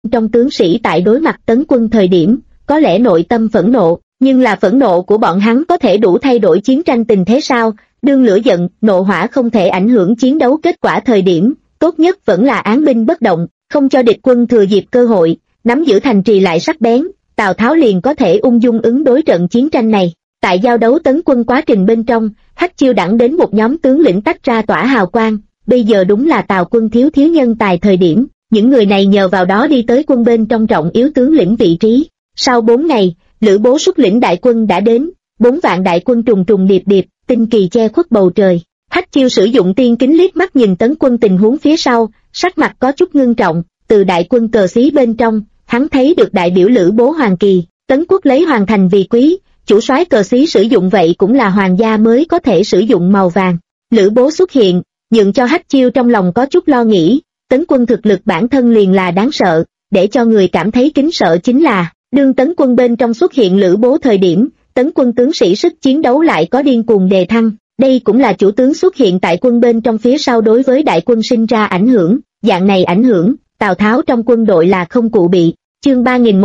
trong tướng sĩ tại đối mặt Tấn quân thời điểm, có lẽ nội tâm phẫn nộ, nhưng là phẫn nộ của bọn hắn có thể đủ thay đổi chiến tranh tình thế sao? Đương lửa giận, nộ hỏa không thể ảnh hưởng chiến đấu kết quả thời điểm, tốt nhất vẫn là án binh bất động, không cho địch quân thừa dịp cơ hội, nắm giữ thành trì lại sắc bén, Tào Tháo liền có thể ung dung ứng đối trận chiến tranh này. Tại giao đấu Tấn quân quá trình bên trong, Hắc Chiêu đẳng đến một nhóm tướng lĩnh tách ra tỏa hào quang, bây giờ đúng là Tào quân thiếu nhân tài thời điểm, những người này nhờ vào đó đi tới quân bên trong trọng yếu tướng lĩnh vị trí. Sau 4 ngày, Lữ Bố xuất lĩnh đại quân đã đến, 4 vạn đại quân trùng trùng điệp điệp, tinh kỳ che khuất bầu trời. Hắc Chiêu sử dụng tiên kính liếc mắt nhìn Tấn quân tình huống phía sau, sắc mặt có chút ngưng trọng, từ đại quân cờ xí bên trong, hắn thấy được đại biểu Lữ Bố Hoàng Kỳ, Tấn quốc lấy hoàng thành vì quý, chủ soái cờ xí sử dụng vậy cũng là hoàng gia mới có thể sử dụng màu vàng. Lữ Bố xuất hiện, nhượng cho Hắc Chiêu trong lòng có chút lo nghĩ, Tấn quân thực lực bản thân liền là đáng sợ, để cho người cảm thấy kính sợ chính là, đương Tấn quân bên trong xuất hiện Lữ Bố thời điểm, Tấn quân tướng sĩ sức chiến đấu lại có điên cuồng đề thăng, đây cũng là chủ tướng xuất hiện tại quân bên trong phía sau đối với đại quân sinh ra ảnh hưởng, dạng này ảnh hưởng, Tào Tháo trong quân đội là không cụ bị. Chương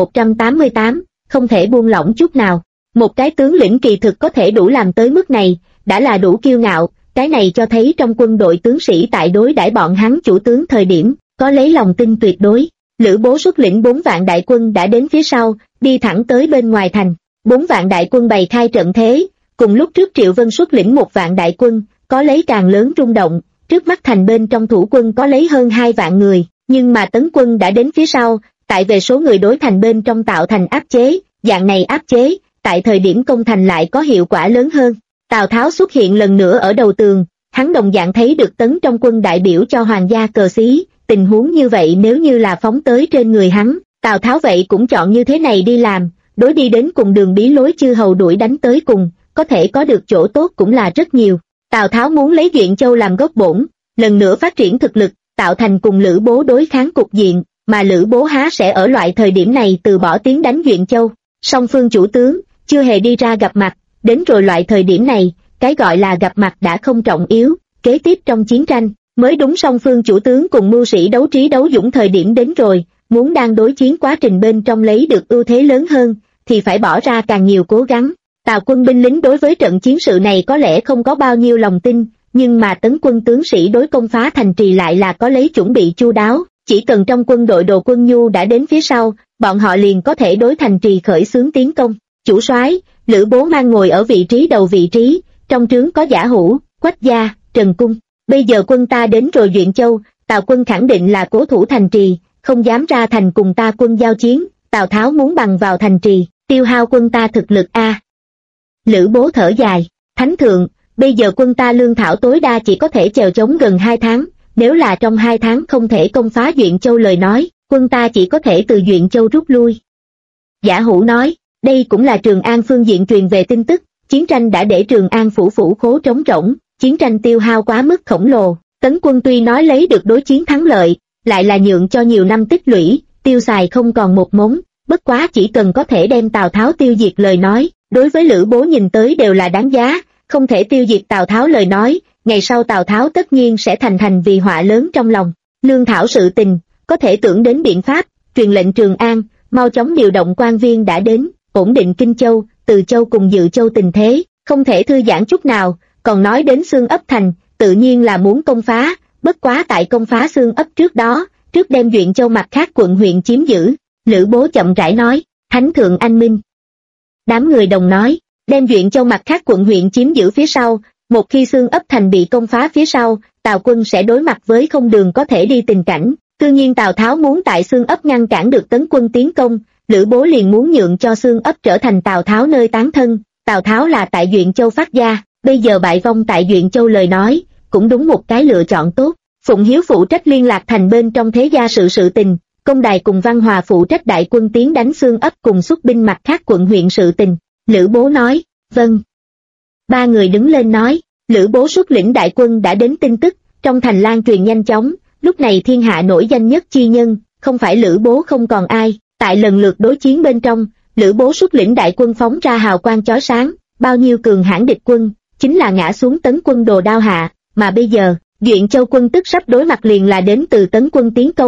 3188, không thể buông lỏng chút nào. Một cái tướng lĩnh kỳ thực có thể đủ làm tới mức này, đã là đủ kiêu ngạo, cái này cho thấy trong quân đội tướng sĩ tại đối đãi bọn hắn chủ tướng thời điểm, có lấy lòng tin tuyệt đối. Lữ Bố xuất lĩnh 4 vạn đại quân đã đến phía sau, đi thẳng tới bên ngoài thành. 4 vạn đại quân bày khai trận thế, cùng lúc trước Triệu Vân xuất lĩnh 1 vạn đại quân, có lấy càng lớn rung động, trước mắt thành bên trong thủ quân có lấy hơn 2 vạn người, nhưng mà Tấn quân đã đến phía sau, tại về số người đối thành bên trong tạo thành áp chế, dạng này áp chế, tại thời điểm công thành lại có hiệu quả lớn hơn. Tào Tháo xuất hiện lần nữa ở đầu tường, hắn đồng dạng thấy được Tấn trong quân đại biểu cho hoàng gia cờ xí, tình huống như vậy nếu như là phóng tới trên người hắn, Tào Tháo vậy cũng chọn như thế này đi làm, đối đi đến cùng đường bí lối chư hầu đuổi đánh tới cùng, có thể có được chỗ tốt cũng là rất nhiều. Tào Tháo muốn lấy Duyện Châu làm gốc bổn, lần nữa phát triển thực lực, tạo thành cùng Lữ Bố đối kháng cục diện, mà Lữ Bố há sẽ ở loại thời điểm này từ bỏ tiến đánh Duyện Châu. Song phương chủ tướng chưa hề đi ra gặp mặt, đến rồi loại thời điểm này, cái gọi là gặp mặt đã không trọng yếu, kế tiếp trong chiến tranh mới đúng. Song phương chủ tướng cùng mưu sĩ đấu trí đấu dũng thời điểm đến rồi, muốn đang đối chiến quá trình bên trong lấy được ưu thế lớn hơn, thì phải bỏ ra càng nhiều cố gắng. Tào quân binh lính đối với trận chiến sự này có lẽ không có bao nhiêu lòng tin, nhưng mà Tấn quân tướng sĩ đối công phá thành trì lại là có lấy chuẩn bị chu đáo, chỉ cần trong quân đội đồ quân nhu đã đến phía sau, bọn họ liền có thể đối thành trì khởi xướng tiến công. Chủ soái, Lữ Bố mang ngồi ở vị trí đầu vị trí, trong trướng có Giả Hữu, Quách Gia, Trần Cung. Bây giờ quân ta đến rồi Duyện Châu, Tào quân khẳng định là cố thủ thành trì, không dám ra thành cùng ta quân giao chiến, Tào Tháo muốn bằng vào thành trì, tiêu hao quân ta thực lực a. Lữ Bố thở dài, Thánh thượng, bây giờ quân ta lương thảo tối đa chỉ có thể chèo chống gần 2 tháng, nếu là trong 2 tháng không thể công phá Duyện Châu lời nói, quân ta chỉ có thể từ Duyện Châu rút lui. Giả Hữu nói, đây cũng là Trường An phương diện truyền về tin tức, chiến tranh đã để Trường An phủ khố trống rỗng, chiến tranh tiêu hao quá mức khổng lồ, Tấn quân tuy nói lấy được đối chiến thắng lợi, lại là nhượng cho nhiều năm tích lũy, tiêu xài không còn một mống, bất quá chỉ cần có thể đem Tào Tháo tiêu diệt lời nói, đối với Lữ Bố nhìn tới đều là đáng giá, không thể tiêu diệt Tào Tháo lời nói, ngày sau Tào Tháo tất nhiên sẽ thành vì họa lớn trong lòng. Lương thảo sự tình, có thể tưởng đến biện pháp, truyền lệnh Trường An, mau chóng điều động quan viên đã đến, ổn định Kinh Châu, Từ Châu cùng Dự Châu tình thế, không thể thư giãn chút nào, còn nói đến Xương Ấp thành, tự nhiên là muốn công phá, bất quá tại công phá Xương Ấp trước đó, trước đem Duyện Châu mặt khác quận huyện chiếm giữ. Lữ Bố chậm rãi nói, Thánh thượng anh minh. Đám người đồng nói, đem Duyện Châu mặt khác quận huyện chiếm giữ phía sau, một khi Xương Ấp thành bị công phá phía sau, Tào quân sẽ đối mặt với không đường có thể đi tình cảnh. Tự nhiên Tào Tháo muốn tại Xương Ấp ngăn cản được Tấn quân tiến công, Lữ Bố liền muốn nhượng cho Xương Ấp trở thành Tào Tháo nơi tán thân. Tào Tháo là tại Duyện Châu phát gia, bây giờ bại vong tại Duyện Châu lời nói, cũng đúng một cái lựa chọn tốt. Phụng Hiếu phụ trách liên lạc thành bên trong thế gia sự tình, Công Đài cùng Văn Hòa phụ trách đại quân tiến đánh Xương Ấp cùng xuất binh mặt khác quận huyện sự tình. Lữ Bố nói, vâng. 3 người đứng lên nói, Lữ Bố xuất lĩnh đại quân đã đến tin tức, trong thành lan truyền nhanh chóng, lúc này thiên hạ nổi danh nhất chi nhân, không phải Lữ Bố không còn ai. Tại lần lượt đối chiến bên trong, Lữ Bố xuất lĩnh đại quân phóng ra hào quang chói sáng, bao nhiêu cường hãn địch quân, chính là ngã xuống Tấn quân đồ đao hạ, mà bây giờ, Duyện Châu quân tức sắp đối mặt liền là đến từ Tấn quân tiến công,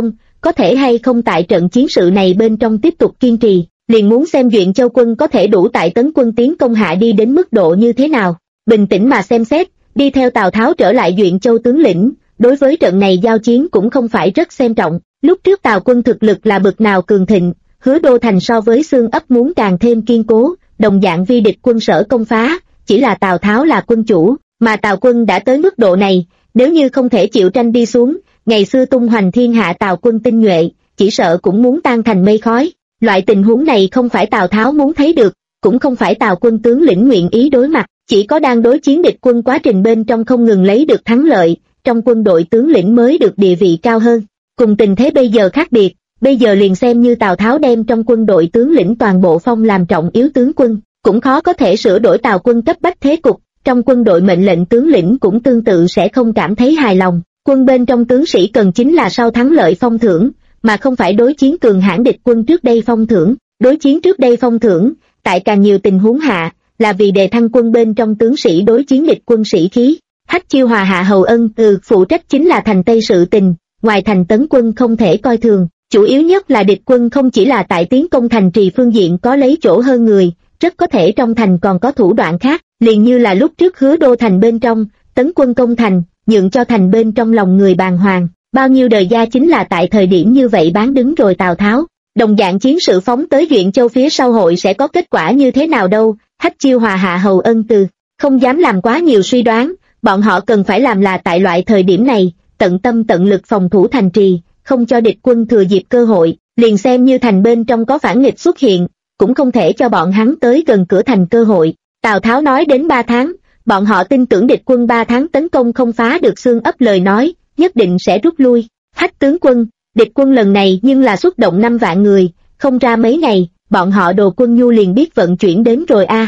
có thể hay không tại trận chiến sự này bên trong tiếp tục kiên trì, liền muốn xem Duyện Châu quân có thể đủ tại Tấn quân tiến công hạ đi đến mức độ như thế nào. Bình tĩnh mà xem xét, đi theo Tào Tháo trở lại Duyện Châu tướng lĩnh, đối với trận này giao chiến cũng không phải rất xem trọng. Lúc trước Tào quân thực lực là bực nào cường thịnh, Hứa Đô thành so với xương ấp muốn càng thêm kiên cố, đồng dạng vi địch quân sở công phá, chỉ là Tào Tháo là quân chủ, mà Tào quân đã tới mức độ này, nếu như không thể chịu tranh đi xuống, ngày xưa tung hoành thiên hạ Tào quân tinh nhuệ, chỉ sợ cũng muốn tan thành mây khói. Loại tình huống này không phải Tào Tháo muốn thấy được, cũng không phải Tào quân tướng lĩnh nguyện ý đối mặt, chỉ có đang đối chiến địch quân quá trình bên trong không ngừng lấy được thắng lợi, trong quân đội tướng lĩnh mới được địa vị cao hơn. Cùng tình thế bây giờ khác biệt, bây giờ liền xem như Tào Tháo đem trong quân đội tướng lĩnh toàn bộ phong làm trọng yếu tướng quân, cũng khó có thể sửa đổi Tào quân cấp bách thế cục, trong quân đội mệnh lệnh tướng lĩnh cũng tương tự sẽ không cảm thấy hài lòng. Quân bên trong tướng sĩ cần chính là sau thắng lợi phong thưởng, mà không phải đối chiến cường hãn địch quân trước đây phong thưởng. Đối chiến trước đây phong thưởng, tại càng nhiều tình huống hạ, là vì đề thăng quân bên trong tướng sĩ đối chiến địch quân sĩ khí. Hách Chiêu Hòa Hạ Hầu Ân phụ trách chính là thành Tây sự tình, ngoài thành Tấn quân không thể coi thường, chủ yếu nhất là địch quân không chỉ là tại tiến công thành trì phương diện có lấy chỗ hơn người, rất có thể trong thành còn có thủ đoạn khác, liền như là lúc trước Hứa Đô thành bên trong, Tấn quân công thành, nhượng cho thành bên trong lòng người bàng hoàng, bao nhiêu đời gia chính là tại thời điểm như vậy bán đứng rồi Tào Tháo. Đồng dạng chiến sự phóng tới Duyện Châu phía sau hội sẽ có kết quả như thế nào đâu, Hách Chiêu Hòa Hạ Hầu Ân không dám làm quá nhiều suy đoán, bọn họ cần phải làm là tại loại thời điểm này, tận tâm tận lực phòng thủ thành trì, không cho địch quân thừa dịp cơ hội, liền xem như thành bên trong có phản nghịch xuất hiện, cũng không thể cho bọn hắn tới gần cửa thành cơ hội. Tào Tháo nói đến 3 tháng, bọn họ tin tưởng địch quân 3 tháng tấn công không phá được xương ấp lời nói, nhất định sẽ rút lui. Hách tướng quân, địch quân lần này nhưng là xuất động 5 vạn người, không ra mấy ngày, bọn họ đồ quân nhu liền biết vận chuyển đến rồi a.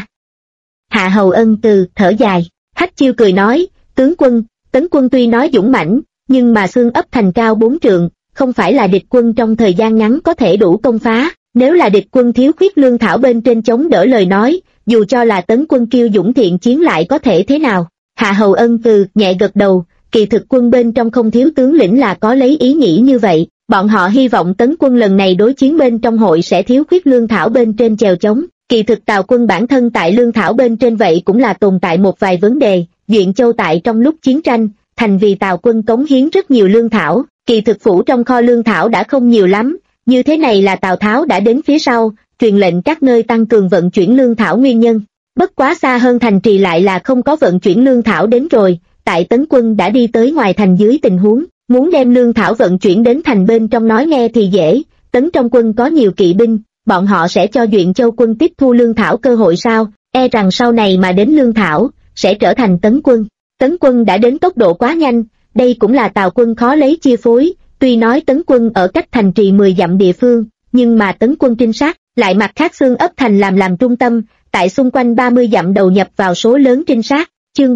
Hạ Hầu Ân thở dài, Hách Chiêu cười nói, tướng quân, Tấn quân tuy nói dũng mãnh, nhưng mà xương ấp thành cao 4 trượng, không phải là địch quân trong thời gian ngắn có thể đủ công phá, nếu là địch quân thiếu khuyết lương thảo bên trên chống đỡ lời nói, dù cho là Tấn quân kiêu dũng thiện chiến lại có thể thế nào. Hạ Hầu Ân nhẹ gật đầu, kỳ thực quân bên trong không thiếu tướng lĩnh là có lấy ý nghĩ như vậy, bọn họ hy vọng Tấn quân lần này đối chiến bên trong hội sẽ thiếu khuyết lương thảo bên trên chèo chống. Kỳ thực Tào quân bản thân tại lương thảo bên trên vậy cũng là tồn tại một vài vấn đề, Duyện Châu tại trong lúc chiến tranh, thành vì Tào quân cống hiến rất nhiều lương thảo, kỳ thực phủ trong kho lương thảo đã không nhiều lắm, như thế này là Tào Tháo đã đến phía sau, truyền lệnh các nơi tăng cường vận chuyển lương thảo nguyên nhân. Bất quá xa hơn thành trì lại là không có vận chuyển lương thảo đến rồi, tại Tấn quân đã đi tới ngoài thành dưới tình huống, muốn đem lương thảo vận chuyển đến thành bên trong nói nghe thì dễ, Tấn trong quân có nhiều kỵ binh, bọn họ sẽ cho Duyện Châu quân tiếp thu lương thảo cơ hội sao, e rằng sau này mà đến lương thảo, sẽ trở thành Tấn quân. Tấn quân đã đến tốc độ quá nhanh, đây cũng là Tào quân khó lấy chia phối, tuy nói Tấn quân ở cách thành trì 10 dặm địa phương, nhưng mà Tấn quân trinh sát, lại mặt khác xương ấp thành làm trung tâm, tại xung quanh 30 dặm đầu nhập vào số lớn trinh sát. Chương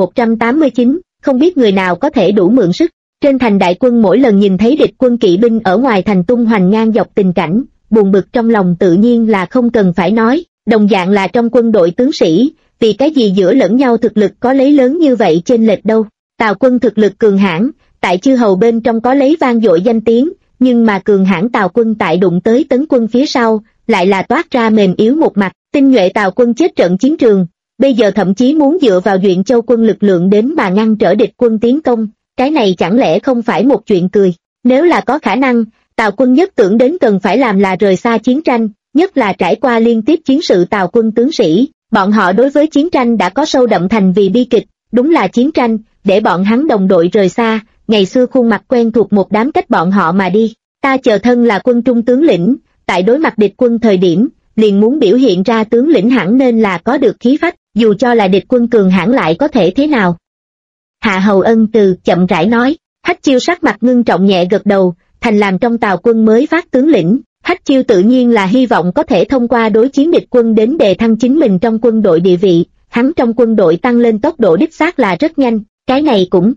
3189, không biết người nào có thể đủ mượn sức. Trên thành đại quân mỗi lần nhìn thấy địch quân kỵ binh ở ngoài thành tung hoành ngang dọc tình cảnh, buồn bực trong lòng tự nhiên là không cần phải nói, đồng dạng là trong quân đội tướng sĩ, vì cái gì giữa lẫn nhau thực lực có lấy lớn như vậy chênh lệch đâu. Tào quân thực lực cường hãn, tại chư hầu bên trong có lấy vang dội danh tiếng, nhưng mà cường hãn Tào quân tại đụng tới Tấn quân phía sau, lại là toát ra mềm yếu một mặt, tinh nhuệ Tào quân chết trận chiến trường, bây giờ thậm chí muốn dựa vào Duyện Châu quân lực lượng đến mà ngăn trở địch quân tiến công, cái này chẳng lẽ không phải một chuyện cười. Nếu là có khả năng, Tào quân nhất tưởng đến cần phải làm là rời xa chiến tranh, nhất là trải qua liên tiếp chiến sự Tào quân tướng sĩ, bọn họ đối với chiến tranh đã có sâu đậm thành vì bi kịch, đúng là chiến tranh, để bọn hắn đồng đội rời xa, ngày xưa khuôn mặt quen thuộc một đám cách bọn họ mà đi. Ta chờ thân là quân trung tướng lĩnh, tại đối mặt địch quân thời điểm, liền muốn biểu hiện ra tướng lĩnh hẳn nên là có được khí phách, dù cho là địch quân cường hãn lại có thể thế nào. Hạ Hầu Ân chậm rãi nói, Hách Chiêu sắc mặt ngưng trọng nhẹ gật đầu, thành làm trong Tào quân mới phát tướng lĩnh, Hách Chiêu tự nhiên là hy vọng có thể thông qua đối chiến địch quân đến đề thăng chính mình trong quân đội địa vị, hắn trong quân đội tăng lên tốc độ đích xác là rất nhanh, cái này cũng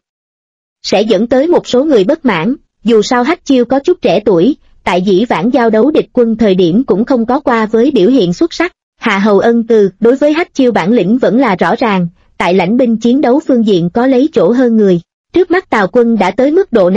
sẽ dẫn tới một số người bất mãn, dù sao Hách Chiêu có chút trẻ tuổi, tại dĩ vãng giao đấu địch quân thời điểm cũng không có qua với biểu hiện xuất sắc. Hạ Hầu Ân đối với Hách Chiêu bản lĩnh vẫn là rõ ràng, tại lãnh binh chiến đấu phương diện có lấy chỗ hơn người. Trước mắt Tào quân đã tới mức độ này,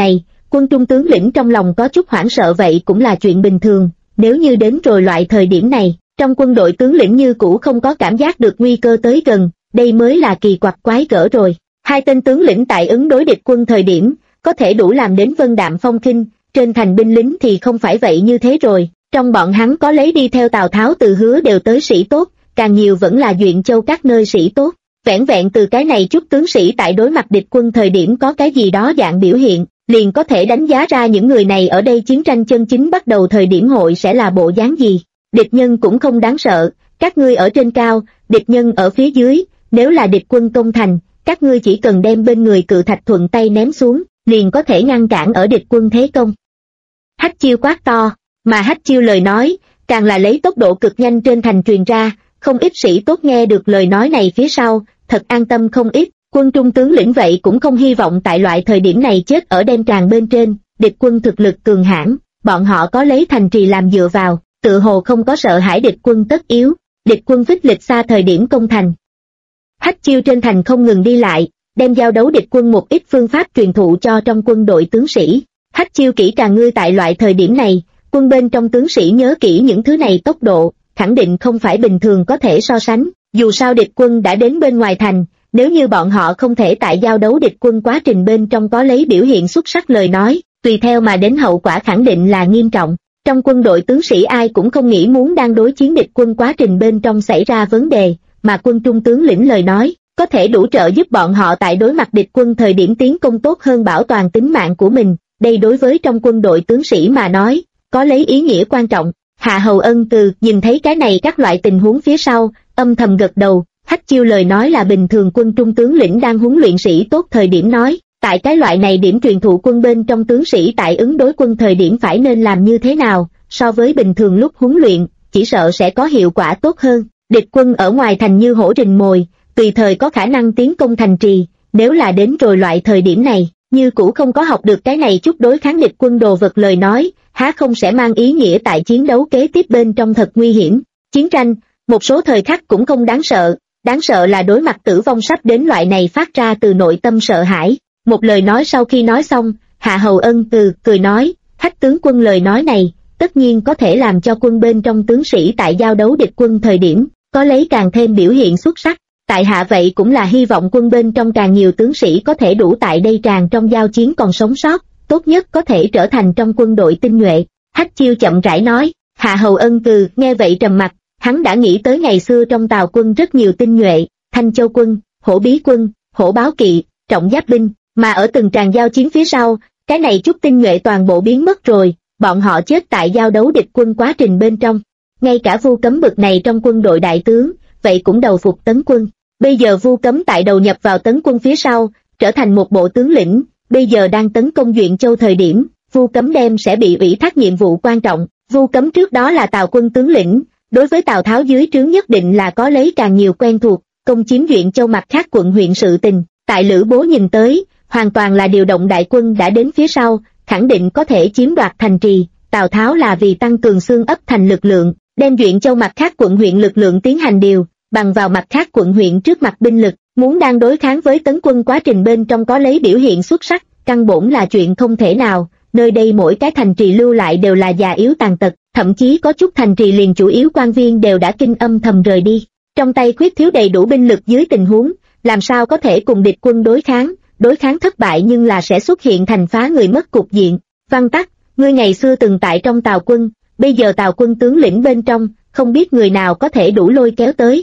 Quân trung tướng lĩnh trong lòng có chút hoảng sợ vậy cũng là chuyện bình thường, nếu như đến rồi loại thời điểm này, trong quân đội tướng lĩnh như cũ không có cảm giác được nguy cơ tới gần, đây mới là kỳ quặc quái gở rồi. Hai tên tướng lĩnh tại ứng đối địch quân thời điểm, có thể đủ làm đến vân đạm phong khinh, trên thành binh lính thì không phải vậy như thế rồi. Trong bọn hắn có lấy đi theo Tào Tháo từ Hứa đều tới sĩ tốt, càng nhiều vẫn là Duyện Châu các nơi sĩ tốt. Vẻn vẹn từ cái này chút tướng sĩ tại đối mặt địch quân thời điểm có cái gì đó dạng biểu hiện, liền có thể đánh giá ra những người này ở đây chiến tranh chân chính bắt đầu thời điểm hội sẽ là bộ dáng gì. Địch nhân cũng không đáng sợ, các ngươi ở trên cao, địch nhân ở phía dưới, nếu là địch quân công thành, các ngươi chỉ cần đem bên người cự thạch thuận tay ném xuống, liền có thể ngăn cản ở địch quân thế công. Hách Chiêu quát to, mà Hách Chiêu lời nói, càng là lấy tốc độ cực nhanh trên thành truyền ra, không ít sĩ tốt nghe được lời nói này phía sau, thật an tâm không ít. Quân trung tướng lĩnh vậy cũng không hy vọng tại loại thời điểm này chết ở đêm tràn bên trên, địch quân thực lực cường hãn, bọn họ có lấy thành trì làm dựa vào, tự hồ không có sợ hãi địch quân tất yếu, địch quân phích lịch xa thời điểm công thành. Hách Chiêu trên thành không ngừng đi lại, đem giao đấu địch quân một ít phương pháp truyền thụ cho trong quân đội tướng sĩ. Hách Chiêu kỹ càng ngươi tại loại thời điểm này, quân bên trong tướng sĩ nhớ kỹ những thứ này tốc độ, khẳng định không phải bình thường có thể so sánh, dù sao địch quân đã đến bên ngoài thành, nếu như bọn họ không thể tại giao đấu địch quân quá trình bên trong có lấy biểu hiện xuất sắc lời nói, tùy theo mà đến hậu quả khẳng định là nghiêm trọng. Trong quân đội tướng sĩ ai cũng không nghĩ muốn đang đối chiến địch quân quá trình bên trong xảy ra vấn đề, mà quân trung tướng lĩnh lời nói, có thể đủ trợ giúp bọn họ tại đối mặt địch quân thời điểm tiến công tốt hơn bảo toàn tính mạng của mình, đây đối với trong quân đội tướng sĩ mà nói, có lấy ý nghĩa quan trọng. Hạ Hầu Ân từ nhìn thấy cái này các loại tình huống phía sau, âm thầm gật đầu. Hách Chiêu lời nói là bình thường quân trung tướng lĩnh đang huấn luyện sĩ tốt thời điểm nói, tại cái loại này điểm truyền thụ quân bên trong tướng sĩ tại ứng đối quân thời điểm phải nên làm như thế nào, so với bình thường lúc huấn luyện, chỉ sợ sẽ có hiệu quả tốt hơn. Địch quân ở ngoài thành như hổ rình mồi, tùy thời có khả năng tiến công thành trì, nếu là đến rồi loại thời điểm này, như cũ không có học được cái này chút đối kháng địch quân đồ vật lời nói, há không sẽ mang ý nghĩa tại chiến đấu kế tiếp bên trong thật nguy hiểm. Chiến tranh, một số thời khắc cũng không đáng sợ là đối mặt tử vong sắp đến loại này phát ra từ nội tâm sợ hãi. Một lời nói sau khi nói xong, Hạ Hầu Ân cười nói, Hách tướng quân lời nói này, tất nhiên có thể làm cho quân bên trong tướng sĩ tại giao đấu địch quân thời điểm, có lấy càng thêm biểu hiện xuất sắc. Tại hạ vậy cũng là hy vọng quân bên trong càng nhiều tướng sĩ có thể đủ tại đây tràn trong giao chiến còn sống sót, tốt nhất có thể trở thành trong quân đội tinh nhuệ. Hách Chiêu chậm rãi nói. Hạ Hầu Ân nghe vậy trầm mặt, hắn đã nghĩ tới ngày xưa trong Tào quân rất nhiều tinh nhuệ, Thanh Châu quân, Hổ Bí quân, Hổ Báo kỵ, Trọng Giáp binh, mà ở từng tràng giao chiến phía sau, cái này chút tinh nhuệ toàn bộ biến mất rồi, bọn họ chết tại giao đấu địch quân quá trình bên trong. Ngay cả Vu Cấm bực này trong quân đội đại tướng, vậy cũng đầu phục tấn quân. Bây giờ Vu Cấm tại đầu nhập vào tấn quân phía sau, trở thành một bộ tướng lĩnh, bây giờ đang tấn công Duyện Châu thời điểm, Vu Cấm đem sẽ bị ủy thác nhiệm vụ quan trọng. Vu Cấm trước đó là Tào quân tướng lĩnh, đối với Tào Tháo dưới trướng nhất định là có lấy càng nhiều quen thuộc, công chiếm Duyện Châu mặt khác quận huyện sự tình, tại Lữ Bố nhìn tới, hoàn toàn là điều động đại quân đã đến phía sau, khẳng định có thể chiếm đoạt thành trì. Tào Tháo là vì tăng cường xương ấp thành lực lượng, đem Duyện Châu mặt khác quận huyện lực lượng tiến hành điều, bằng vào mặt khác quận huyện trước mặt binh lực, muốn đang đối kháng với tấn quân quá trình bên trong có lấy biểu hiện xuất sắc, căn bổn là chuyện không thể nào. Nơi đây mỗi cái thành trì lưu lại đều là già yếu tàn tật, thậm chí có chút thành trì liền chủ yếu quan viên đều đã kinh âm thầm rời đi. Trong tay khuyết thiếu đầy đủ binh lực dưới tình huống, làm sao có thể cùng địch quân đối kháng thất bại nhưng là sẽ xuất hiện thành phá người mất cục diện. Văn Tắc, ngươi ngày xưa từng tại trong Tào quân, bây giờ Tào quân tướng lĩnh bên trong, không biết người nào có thể đủ lôi kéo tới.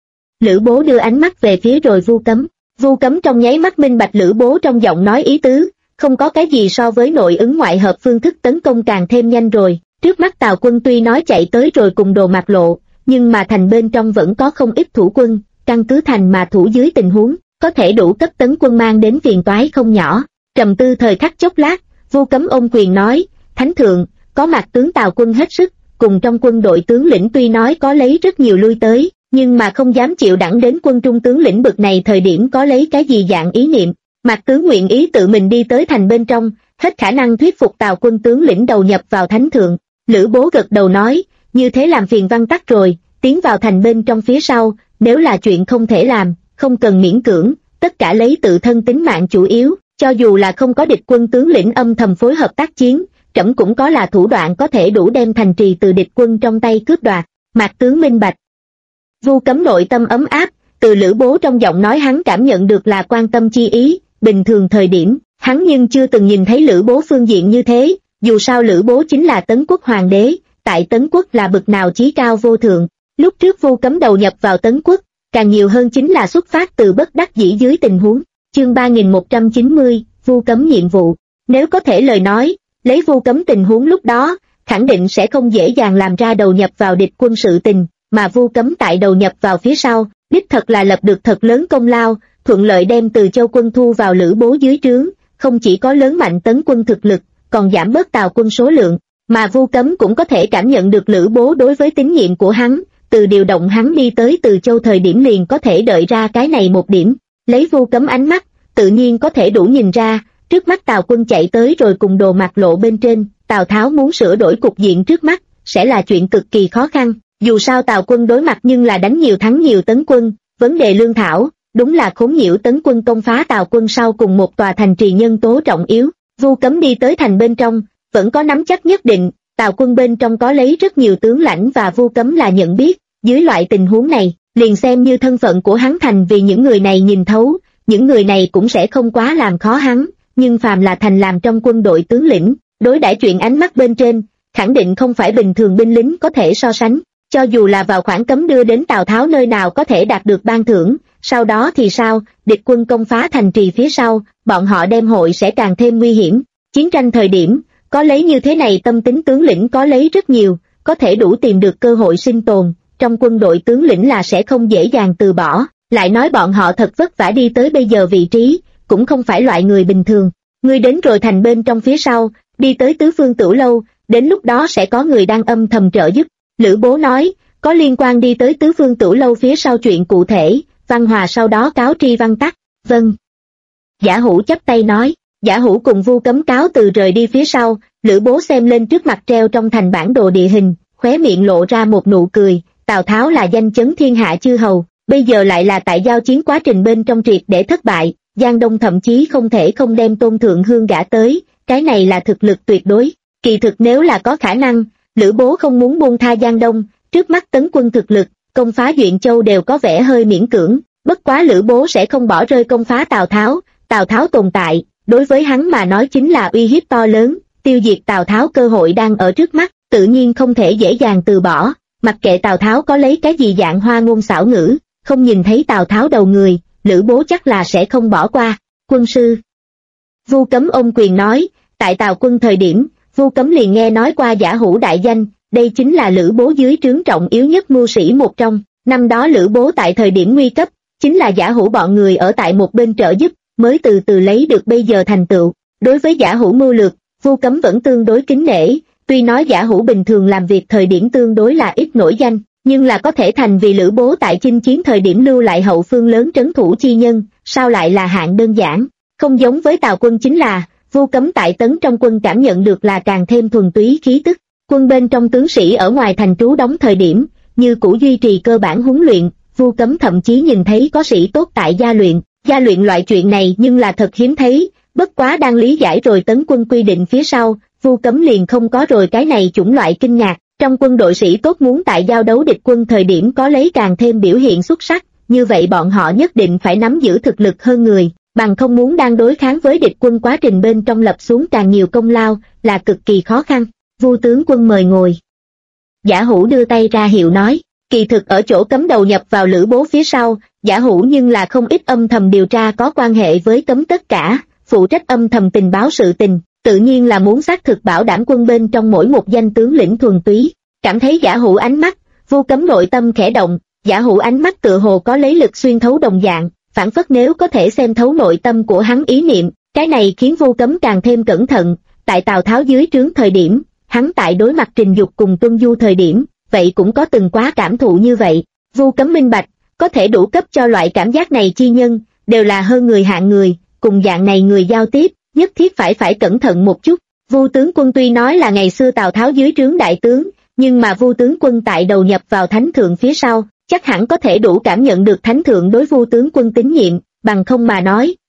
Lữ Bố đưa ánh mắt về phía rồi Vu Cấm trong nháy mắt minh bạch Lữ Bố trong giọng nói ý tứ, không có cái gì so với nội ứng ngoại hợp phương thức tấn công càng thêm nhanh rồi. Trước mắt Tào quân tuy nói chạy tới rồi cùng Đồ Mạc Lộ, nhưng mà thành bên trong vẫn có không ít thủ quân, căn cứ thành mà thủ dưới tình huống, có thể đủ cấp tấn quân mang đến phiền toái không nhỏ. Trầm tư thời khắc chốc lát, Vu Cấm ôm quyền nói, Thánh thượng, có mặt tướng Tào quân hết sức, cùng trong quân đội tướng lĩnh tuy nói có lấy rất nhiều lui tới, nhưng mà không dám chịu đẳng đến quân trung tướng lĩnh bực này thời điểm có lấy cái gì dạng ý niệm. Mạc tướng nguyện ý tự mình đi tới thành bên trong, hết khả năng thuyết phục Tào quân tướng lĩnh đầu nhập vào Thánh thượng. Lữ Bố gật đầu nói, như thế làm phiền Văn Tắc rồi, tiến vào thành bên trong phía sau, nếu là chuyện không thể làm, không cần miễn cưỡng, tất cả lấy tự thân tính mạng chủ yếu, Cho dù là không có địch quân tướng lĩnh âm thầm phối hợp tác chiến, trẫm cũng có là thủ đoạn có thể đủ đem thành trì từ địch quân trong tay cướp đoạt. Mạc tướng minh bạch. Vu Cấm nội tâm ấm áp, từ Lữ Bố trong giọng nói hắn cảm nhận được là quan tâm chi ý. Bình thường thời điểm, hắn nhưng chưa từng nhìn thấy Lữ Bố phương diện như thế, dù sao Lữ Bố chính là Tấn Quốc hoàng đế, tại Tấn Quốc là bậc nào chí cao vô thượng. Lúc trước Vu Cấm đầu nhập vào Tấn Quốc, càng nhiều hơn chính là xuất phát từ bất đắc dĩ dưới tình huống. Chương 3190, Vu Cấm nhiệm vụ. Nếu có thể lời nói, lấy Vu Cấm tình huống lúc đó, khẳng định sẽ không dễ dàng làm ra đầu nhập vào địch quân sự tình, mà Vu Cấm tại đầu nhập vào phía sau, đích thật là lập được thật lớn công lao, thuận lợi đem Từ Châu quân thu vào Lữ Bố dưới trướng, không chỉ có lớn mạnh Tấn quân thực lực, còn giảm bớt Tào quân số lượng, mà Vu Cấm cũng có thể cảm nhận được Lữ Bố đối với tín nhiệm của hắn, từ điều động hắn đi tới Từ Châu thời điểm liền có thể đợi ra cái này một điểm. Lấy Vu Cấm ánh mắt, tự nhiên có thể đủ nhìn ra, trước mắt Tào quân chạy tới rồi cùng đồ mặt lộ bên trên, Tào Tháo muốn sửa đổi cục diện trước mắt, sẽ là chuyện cực kỳ khó khăn, dù sao Tào quân đối mặt nhưng là đánh nhiều thắng nhiều Tấn quân, vấn đề lương thảo, đúng là khốn nhiễu Tấn quân công phá Tào quân sau cùng một tòa thành trì nhân tố trọng yếu. Vu Cấm đi tới thành bên trong, vẫn có nắm chắc nhất định, Tào quân bên trong có lấy rất nhiều tướng lãnh và Vu Cấm là nhận biết, dưới loại tình huống này, liền xem như thân phận của hắn thành vì những người này nhìn thấu, những người này cũng sẽ không quá làm khó hắn, nhưng phàm là thành làm trong quân đội tướng lĩnh, đối đãi chuyện ánh mắt bên trên, khẳng định không phải bình thường binh lính có thể so sánh, cho dù là vào khoản cấm đưa đến Tào Tháo nơi nào có thể đạt được ban thưởng, sau đó thì sao, địch quân công phá thành trì phía sau, bọn họ đem hội sẽ càng thêm nguy hiểm, chiến tranh thời điểm, có lấy như thế này tâm tính tướng lĩnh có lấy rất nhiều, có thể đủ tìm được cơ hội sinh tồn, trong quân đội tướng lĩnh là sẽ không dễ dàng từ bỏ, lại nói bọn họ thật vất vả đi tới bây giờ vị trí, cũng không phải loại người bình thường, ngươi đến rồi thành bên trong phía sau, đi tới Tứ Phương Tửu Lâu, đến lúc đó sẽ có người đang âm thầm trợ giúp. Lữ Bố nói, có liên quan đi tới Tứ Phương Tửu Lâu phía sau chuyện cụ thể, Văn Hòa sau đó cáo tri Văn Tắc. Vâng. Giả Hủ chắp tay nói, Giả Hủ cùng Vu Cấm cáo từ rời đi phía sau, Lữ Bố xem lên trước mặt treo trong thành bản đồ địa hình, khóe miệng lộ ra một nụ cười, Tào Tháo là danh chấn thiên hạ chư hầu, bây giờ lại là tại giao chiến quá trình bên trong triệt để thất bại, Giang Đông thậm chí không thể không đem Tôn Thượng Hương gả tới, cái này là thực lực tuyệt đối. Kỳ thực nếu là có khả năng, Lữ Bố không muốn buông tha Giang Đông, trước mắt Tấn quân thực lực, công phá Duyện Châu đều có vẻ hơi miễn cưỡng, bất quá Lữ Bố sẽ không bỏ rơi công phá Tào Tháo tồn tại, đối với hắn mà nói chính là uy hiếp to lớn, tiêu diệt Tào Tháo cơ hội đang ở trước mắt, tự nhiên không thể dễ dàng từ bỏ, mặc kệ Tào Tháo có lấy cái gì dạng hoa ngôn xảo ngữ, không nhìn thấy Tào Tháo đầu người, Lữ Bố chắc là sẽ không bỏ qua. Quân sư Vu Cấm ôm quyền nói, tại Tào quân thời điểm, Vu Cấm liền nghe nói qua Giả Hủ đại danh, đây chính là Lữ Bố dưới trướng trọng yếu nhất mưu sĩ một trong, năm đó Lữ Bố tại thời điểm nguy cấp, chính là Giả Hủ bọn người ở tại một bên trợ giúp, mới từ từ lấy được bây giờ thành tựu. Đối với Giả Hủ mưu lược, Vu Cấm vẫn tương đối kính nể, tuy nói Giả Hủ bình thường làm việc thời điểm tương đối là ít nổi danh, nhưng là có thể thành vì Lữ Bố tại chinh chiến thời điểm lưu lại hậu phương lớn trấn thủ chi nhân, sao lại là hạng đơn giản. Không giống với Tào quân chính là, Vu Cấm tại Tấn trong quân cảm nhận được là càng thêm thuần túy khí tức, quân bên trong tướng sĩ ở ngoài thành trú đóng thời điểm, như cũ duy trì cơ bản huấn luyện, Vu Cấm thậm chí nhìn thấy có sĩ tốt tại gia luyện loại chuyện này nhưng là thật hiếm thấy, bất quá đang lý giải rồi Tấn quân quy định phía sau, Vu Cấm liền không có rồi cái này chủng loại kinh ngạc, trong quân đội sĩ tốt muốn tại giao đấu địch quân thời điểm có lấy càng thêm biểu hiện xuất sắc, như vậy bọn họ nhất định phải nắm giữ thực lực hơn người, bằng không muốn đang đối kháng với địch quân quá trình bên trong lập xuống càng nhiều công lao, là cực kỳ khó khăn. Vu tướng quân mời ngồi. Giả Hủ đưa tay ra hiệu nói, kỳ thực ở chỗ Cấm đầu nhập vào Lữ Bố phía sau, Giả Hủ nhưng là không ít âm thầm điều tra có quan hệ với Cấm tất cả, phụ trách âm thầm tình báo sự tình, tự nhiên là muốn xác thực bảo đảm quân bên trong mỗi một danh tướng lĩnh thuần túy. Cảm thấy Giả Hủ ánh mắt, Vu Cấm nội tâm khẽ động, Giả Hủ ánh mắt tựa hồ có lấy lực xuyên thấu đồng dạng, phản phất nếu có thể xem thấu nội tâm của hắn ý niệm, cái này khiến Vu Cấm càng thêm cẩn thận, tại Tào Tháo dưới trướng thời điểm, hắn tại đối mặt Trình Dục cùng Tuân Du thời điểm, vậy cũng có từng quá cảm thụ như vậy. Vu Cấm minh bạch, có thể đủ cấp cho loại cảm giác này chi nhân, đều là hơn người hạng người, cùng dạng này người giao tiếp, nhất thiết phải cẩn thận một chút. Vu tướng quân tuy nói là ngày xưa Tào Tháo dưới trướng đại tướng, nhưng mà Vu tướng quân tại đầu nhập vào Thánh Thượng phía sau, chắc hẳn có thể đủ cảm nhận được Thánh Thượng đối Vu tướng quân tín nhiệm, bằng không mà nói,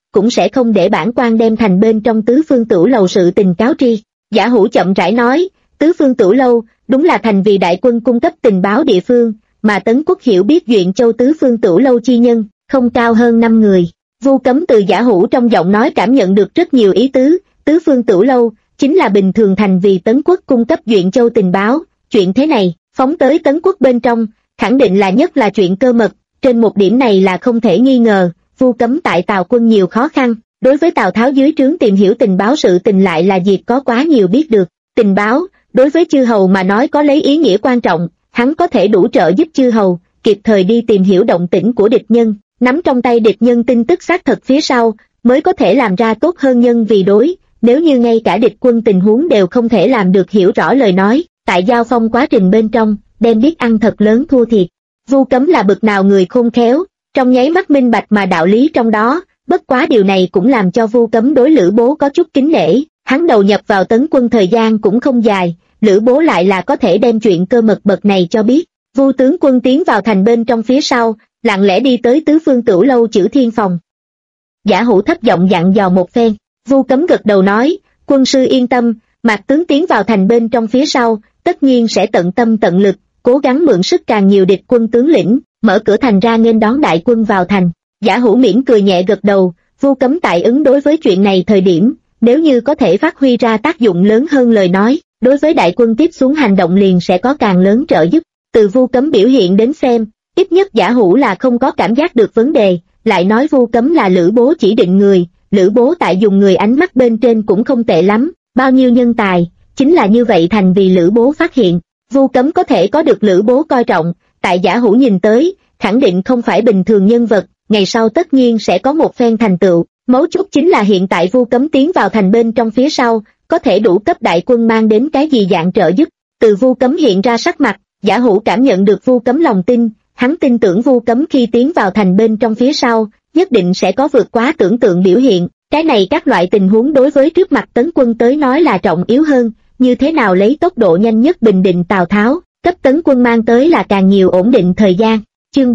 cũng sẽ không để bản quan đem thành bên trong tứ phương tửu lầu sự tình cáo tri. Giả Hủ chậm rãi nói, tứ phương tửu lâu, đúng là thành vì đại quân cung cấp tình báo địa phương, mà Tấn Quốc hiểu biết Duyện Châu tứ phương tửu lâu chi nhân, không cao hơn 5 người. Vu Cấm từ Giả Hủ trong giọng nói cảm nhận được rất nhiều ý tứ, tứ phương tửu lâu, chính là bình thường thành vì Tấn Quốc cung cấp Duyện Châu tình báo, chuyện thế này, phóng tới Tấn Quốc bên trong, khẳng định là nhất là chuyện cơ mật, trên một điểm này là không thể nghi ngờ, Vu Cấm tại Tào quân nhiều khó khăn, đối với Tào Tháo dưới trướng tìm hiểu tình báo sự tình lại là việc có quá nhiều biết được, tình báo, đối với chư hầu mà nói có lấy ý nghĩa quan trọng, hắn có thể đủ trợ giúp chư hầu, kịp thời đi tìm hiểu động tĩnh của địch nhân, nắm trong tay địch nhân tin tức xác thật phía sau, mới có thể làm ra tốt hơn nhân vì đối, nếu như ngay cả địch quân tình huống đều không thể làm được hiểu rõ lời nói, tại giao phong quá trình bên trong, đem biết ăn thật lớn thua thiệt. Vu Cấm là bực nào người khôn khéo, trong nháy mắt minh bạch mà đạo lý trong đó, bất quá điều này cũng làm cho Vu Cấm đối Lữ Bố có chút kính nể, hắn đầu nhập vào Tấn quân thời gian cũng không dài, Lữ Bố lại là có thể đem chuyện cơ mật bậc này cho biết. Vu tướng quân tiến vào thành bên trong phía sau, lặng lẽ đi tới tứ phương tửu lâu Chữ Thiên phòng. Giả Hủ thấp giọng dặn dò một phen, Vu Cấm gật đầu nói, quân sư yên tâm, Mạc tướng tiến vào thành bên trong phía sau, tất nhiên sẽ tận tâm tận lực, cố gắng mượn sức càng nhiều địch quân tướng lĩnh, mở cửa thành ra nghênh đón đại quân vào thành. Giả Hủ mỉm cười nhẹ gật đầu, Vu Cấm tại ứng đối với chuyện này thời điểm, nếu như có thể phát huy ra tác dụng lớn hơn lời nói, đối với đại quân tiếp xuống hành động liền sẽ có càng lớn trợ giúp. Từ Vu Cấm biểu hiện đến xem, ít nhất Giả Hủ là không có cảm giác được vấn đề, lại nói Vu Cấm là Lữ Bố chỉ định người, Lữ Bố tại dùng người ánh mắt bên trên cũng không tệ lắm, bao nhiêu nhân tài, chính là như vậy thành vì Lữ Bố phát hiện, Vu Cấm có thể có được Lữ Bố coi trọng, tại Giả Hủ nhìn tới, khẳng định không phải bình thường nhân vật, ngày sau tất nhiên sẽ có một phen thành tựu, mấu chốt chính là hiện tại Vu Cấm tiến vào thành bên trong phía sau, có thể đủ cấp đại quân mang đến cái gì dạng trợ giúp. Từ Vu Cấm hiện ra sắc mặt, Giả Hủ cảm nhận được Vu Cấm lòng tin, hắn tin tưởng Vu Cấm khi tiến vào thành bên trong phía sau, nhất định sẽ có vượt quá tưởng tượng biểu hiện, cái này các loại tình huống đối với trước mặt tấn quân tới nói là trọng yếu hơn, như thế nào lấy tốc độ nhanh nhất bình định Tào Tháo, cấp tấn quân mang tới là càng nhiều ổn định thời gian. Chương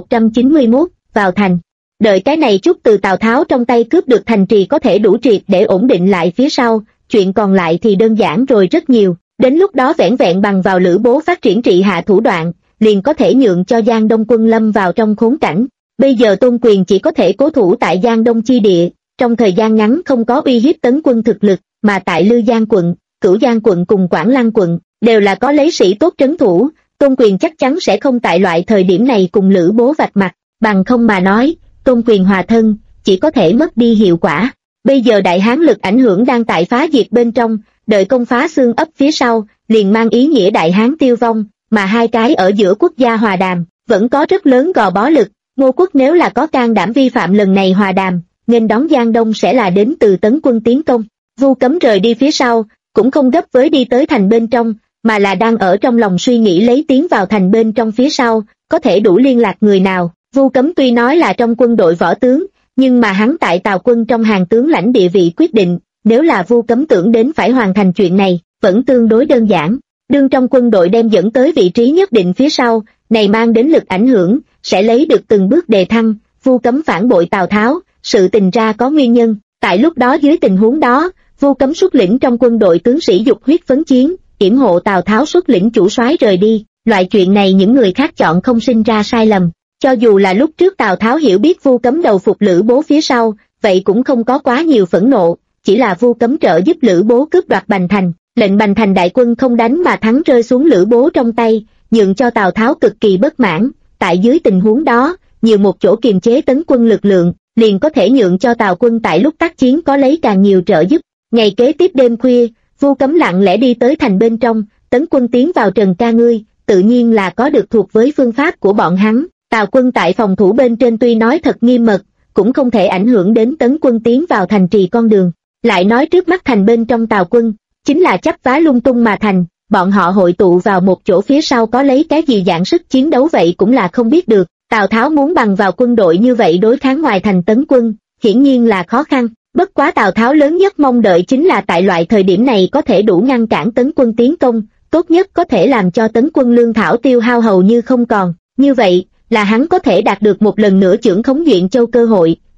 3191, vào thành. Đợi cái này chút từ Tào Tháo trong tay cướp được thành trì có thể đủ triệt để ổn định lại phía sau, chuyện còn lại thì đơn giản rồi rất nhiều, đến lúc đó vẻn vẹn bằng vào Lữ Bố phát triển trị hạ thủ đoạn, liền có thể nhượng cho Giang Đông quân lâm vào trong khốn cảnh. Bây giờ Tôn Quyền chỉ có thể cố thủ tại Giang Đông chi địa, trong thời gian ngắn không có uy hiếp tấn quân thực lực, mà tại Lư Giang quận, Cửu Giang quận cùng Quảng Lăng quận, đều là có lấy sĩ tốt trấn thủ, Tôn Quyền chắc chắn sẽ không tại loại thời điểm này cùng Lữ Bố vạch mặt, bằng không mà nói, Tôn Quyền hòa thân, chỉ có thể mất đi hiệu quả. Bây giờ Đại Hán lực ảnh hưởng đang tại phá diệt bên trong, đợi công phá xương ấp phía sau, liền mang ý nghĩa Đại Hán tiêu vong, mà hai cái ở giữa quốc gia hòa đàm, vẫn có rất lớn gò bó lực, Ngô Quốc nếu là có can đảm vi phạm lần này hòa đàm, nghênh đón Giang Đông sẽ là đến từ tấn quân tiến công. Vu Cấm rời đi phía sau, cũng không gấp với đi tới thành bên trong, mà là đang ở trong lòng suy nghĩ lấy tiến vào thành bên trong phía sau, có thể đủ liên lạc người nào. Vu Cấm tuy nói là trong quân đội võ tướng, nhưng mà hắn tại Tào quân trong hàng tướng lãnh địa vị quyết định, nếu là Vu Cấm tưởng đến phải hoàn thành chuyện này, vẫn tương đối đơn giản. Đương trong quân đội đem dẫn tới vị trí nhất định phía sau, này mang đến lực ảnh hưởng, sẽ lấy được từng bước đề thăng. Vu Cấm phản bội Tào Tháo, sự tình ra có nguyên nhân, tại lúc đó dưới tình huống đó, Vu Cấm xuất lĩnh trong quân đội tướng sĩ dục huyết phấn chiến, yểm hộ Tào Tháo xuất lĩnh chủ soái rời đi, loại chuyện này những người khác chọn không sinh ra sai lầm. Cho dù là lúc trước Tào Tháo hiểu biết Vu Cấm đầu phục Lữ Bố phía sau, vậy cũng không có quá nhiều phẫn nộ, chỉ là Vu Cấm trợ giúp Lữ Bố cướp đoạt Bành Thành, lệnh Bành Thành đại quân không đánh mà thắng rơi xuống Lữ Bố trong tay, nhượng cho Tào Tháo cực kỳ bất mãn. Tại dưới tình huống đó, nhiều một chỗ kiềm chế tấn quân lực lượng, liền có thể nhượng cho Tào quân tại lúc tác chiến có lấy càng nhiều trợ giúp. Ngày kế tiếp đêm khuya, Vu Cấm lặng lẽ đi tới thành bên trong, tấn quân tiến vào Trần Ca Ngươi, tự nhiên là có được thuộc với phương pháp của bọn hắn. Tào quân tại phòng thủ bên trên tuy nói thật nghiêm mật, cũng không thể ảnh hưởng đến tấn quân tiến vào thành trì con đường. Lại nói trước mắt thành bên trong Tào quân, chính là chắp vá lung tung mà thành, bọn họ hội tụ vào một chỗ phía sau có lấy cái gì dạng sức chiến đấu vậy cũng là không biết được. Tào Tháo muốn bằng vào quân đội như vậy đối kháng ngoài thành tấn quân, hiển nhiên là khó khăn. Bất quá Tào Tháo lớn nhất mong đợi chính là tại loại thời điểm này có thể đủ ngăn cản tấn quân tiến công, tốt nhất có thể làm cho tấn quân lương thảo tiêu hao hầu như không còn. Như vậy, là hắn có thể đạt được một lần nữa chưởng khống Duyện Châu cơ hội,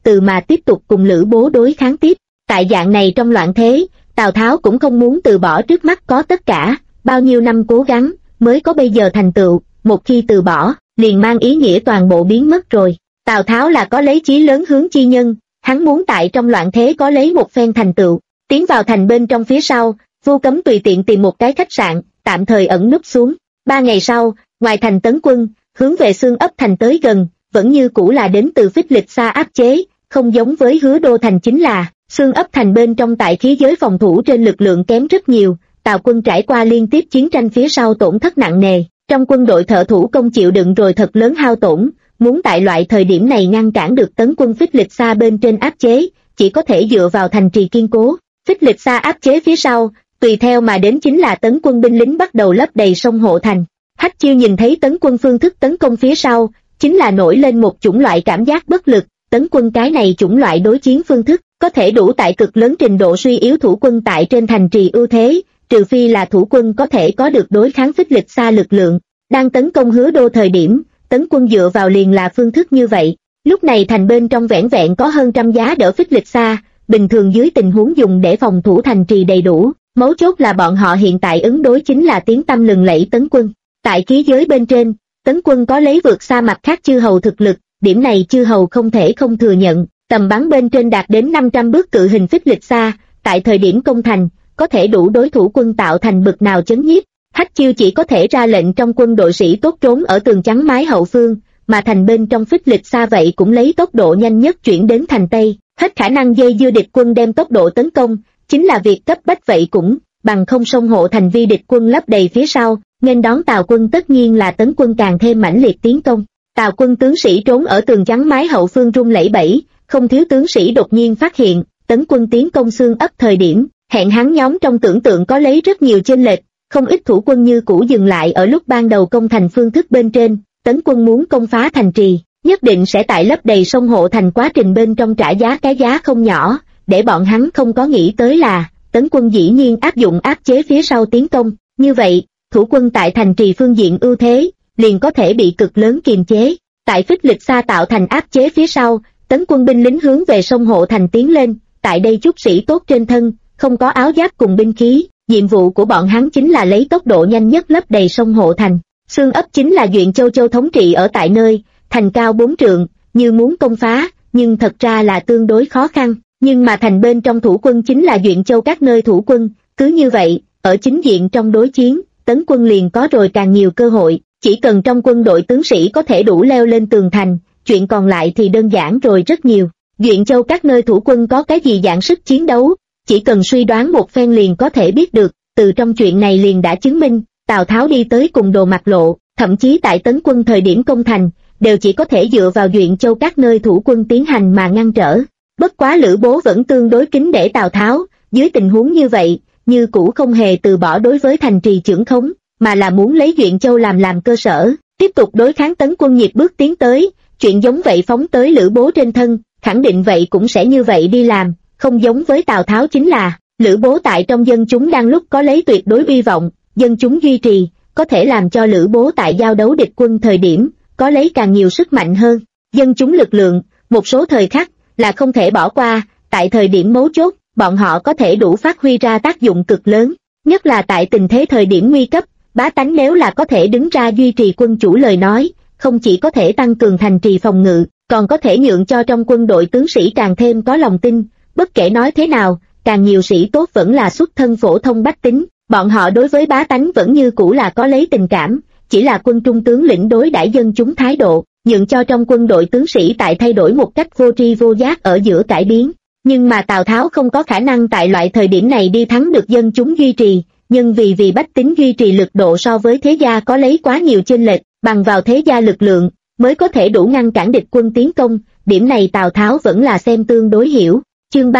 từ mà tiếp tục cùng Lữ Bố đối kháng tiếp. Tại dạng này trong loạn thế, Tào Tháo cũng không muốn từ bỏ trước mắt có tất cả, bao nhiêu năm cố gắng, mới có bây giờ thành tựu, một khi từ bỏ, liền mang ý nghĩa toàn bộ biến mất rồi. Tào Tháo là có lấy chí lớn hướng chi nhân, hắn muốn tại trong loạn thế có lấy một phen thành tựu, tiến vào thành bên trong phía sau, Vu Cấm tùy tiện tìm một cái khách sạn, tạm thời ẩn núp xuống. 3 ngày sau, ngoài thành tấn quân, hướng về Xương Ấp thành tới gần, vẫn như cũ là đến từ Phích Lịch Sa áp chế, không giống với Hứa Đô thành chính là, Xương Ấp thành bên trong tại khí giới phòng thủ trên lực lượng kém rất nhiều, Tào quân trải qua liên tiếp chiến tranh phía sau tổn thất nặng nề, trong quân đội thợ thủ công chịu đựng rồi thật lớn hao tổn, muốn tại loại thời điểm này ngăn cản được tấn quân Phích Lịch Sa bên trên áp chế, chỉ có thể dựa vào thành trì kiên cố. Phích Lịch Sa áp chế phía sau, tùy theo mà đến chính là tấn quân binh lính bắt đầu lấp đầy sông hộ thành. Hách Chiêu nhìn thấy tấn quân phương thức tấn công phía sau, chính là nổi lên một chủng loại cảm giác bất lực, tấn quân cái này chủng loại đối chiến phương thức, có thể đủ tại cực lớn trình độ suy yếu thủ quân tại trên thành trì ưu thế, trừ phi là thủ quân có thể có được đối kháng Phích Lịch Sa lực lượng. Đang tấn công Hứa Đô thời điểm, tấn quân dựa vào liền là phương thức như vậy. Lúc này thành bên trong vẻn vẹn có hơn trăm giá đỡ Phích Lịch Sa, bình thường dưới tình huống dùng để phòng thủ thành trì đầy đủ, mấu chốt là bọn họ hiện tại ứng đối chính là tiếng tăm lừng lẫy tấn quân. Tại khí giới bên trên, tấn quân có lấy vượt xa mặt khác chư hầu thực lực, điểm này chư hầu không thể không thừa nhận, tầm bắn bên trên đạt đến 500 bước cự hình Phích Lịch Sa, tại thời điểm công thành, có thể đủ đối thủ quân tạo thành bực nào chấn nhiếp. Hách Chiêu chỉ có thể ra lệnh trong quân đội sĩ tốt trốn ở tường chắn mái hậu phương, mà thành bên trong Phích Lịch Sa vậy cũng lấy tốc độ nhanh nhất chuyển đến thành Tây, hết khả năng dây dưa địch quân đem tốc độ tấn công, chính là việc cấp bách vậy cũng, bằng không sông hộ thành vi địch quân lấp đầy phía sau, nên đón Tào quân tất nhiên là tấn quân càng thêm mãnh liệt tiến công. Tào quân tướng sĩ trốn ở tường chắn mái hậu phương rung lẩy bẩy, không thiếu tướng sĩ đột nhiên phát hiện, tấn quân tiến công Xương Ấp thời điểm, hẹn hắn nhóm trong tưởng tượng có lấy rất nhiều chênh lệch, không ít thủ quân như cũ dừng lại ở lúc ban đầu công thành phương thức bên trên, tấn quân muốn công phá thành trì, nhất định sẽ tại lấp đầy sông hộ thành quá trình bên trong trả giá cái giá không nhỏ, để bọn hắn không có nghĩ tới là, tấn quân dĩ nhiên áp dụng áp chế phía sau tiến công, như vậy, thủ quân tại thành trì phương diện ưu thế, liền có thể bị cực lớn kiềm chế. Tại Phích Lịch Sa tạo thành áp chế phía sau, tấn quân binh lính hướng về sông hộ thành tiến lên, tại đây chút sĩ tốt trên thân, không có áo giáp cùng binh khí, nhiệm vụ của bọn hắn chính là lấy tốc độ nhanh nhất lấp đầy sông hộ thành. Xương Ấp chính là Duyện Châu Châu thống trị ở tại nơi, thành cao 4 trượng, như muốn công phá, nhưng thật ra là tương đối khó khăn, nhưng mà thành bên trong thủ quân chính là Duyện Châu các nơi thủ quân, cứ như vậy, ở chính diện trong đối chiến, tấn quân liền có rồi càng nhiều cơ hội, chỉ cần trong quân đội tướng sĩ có thể đủ leo lên tường thành, chuyện còn lại thì đơn giản rồi rất nhiều. Duyện Châu các nơi thủ quân có cái gì dạng sức chiến đấu, chỉ cần suy đoán một phen liền có thể biết được, từ trong chuyện này liền đã chứng minh, Tào Tháo đi tới cùng Đồ Mặt Lộ, thậm chí tại tấn quân thời điểm công thành, đều chỉ có thể dựa vào Duyện Châu các nơi thủ quân tiến hành mà ngăn trở. Bất quá Lữ Bố vẫn tương đối kính để Tào Tháo, dưới tình huống như vậy, như cũ không hề từ bỏ đối với thành trì chưởng khống, mà là muốn lấy Duyện Châu làm cơ sở, tiếp tục đối kháng tấn quân nhiệt bước tiến tới, chuyện giống vậy phóng tới Lữ Bố trên thân, khẳng định vậy cũng sẽ như vậy đi làm, không giống với Tào Tháo chính là, Lữ Bố tại trong dân chúng đang lúc có lấy tuyệt đối uy vọng, dân chúng duy trì, có thể làm cho Lữ Bố tại giao đấu địch quân thời điểm, có lấy càng nhiều sức mạnh hơn. Dân chúng lực lượng, một số thời khắc, là không thể bỏ qua, tại thời điểm mấu chốt, bọn họ có thể đủ phát huy ra tác dụng cực lớn, nhất là tại tình thế thời điểm nguy cấp, bá tánh nếu là có thể đứng ra duy trì quân chủ lời nói, không chỉ có thể tăng cường thành trì phòng ngự, còn có thể nhượng cho trong quân đội tướng sĩ càng thêm có lòng tin, bất kể nói thế nào, càng nhiều sĩ tốt vẫn là xuất thân phổ thông bách tính, bọn họ đối với bá tánh vẫn như cũ là có lấy tình cảm, chỉ là quân trung tướng lĩnh đối đãi dân chúng thái độ, nhượng cho trong quân đội tướng sĩ tại thay đổi một cách vô tri vô giác ở giữa cải biến. Nhưng mà Tào Tháo không có khả năng tại loại thời điểm này đi thắng được dân chúng duy trì, nhưng vì bách tính duy trì lực độ so với thế gia có lấy quá nhiều chênh lệch, bằng vào thế gia lực lượng, mới có thể đủ ngăn cản địch quân tiến công, điểm này Tào Tháo vẫn là xem tương đối hiểu. Chương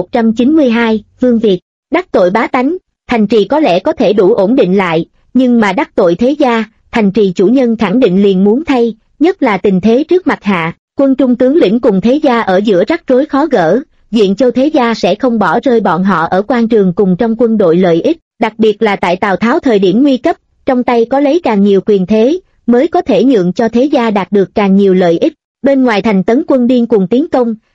3192, Vương Việt, đắc tội bá tánh, thành trì có lẽ có thể đủ ổn định lại, nhưng mà đắc tội thế gia, thành trì chủ nhân khẳng định liền muốn thay, nhất là tình thế trước mặt hạ, quân trung tướng lĩnh cùng thế gia ở giữa rắc rối khó gỡ, Duyện Châu thế gia sẽ không bỏ rơi bọn họ ở quan trường cùng trong quân đội lợi ích, đặc biệt là tại Tào Tháo thời điểm nguy cấp, trong tay có lấy càng nhiều quyền thế, mới có thể nhượng cho thế gia đạt được càng nhiều lợi ích. Bên ngoài thành tấn quân điên cuồng tiến công,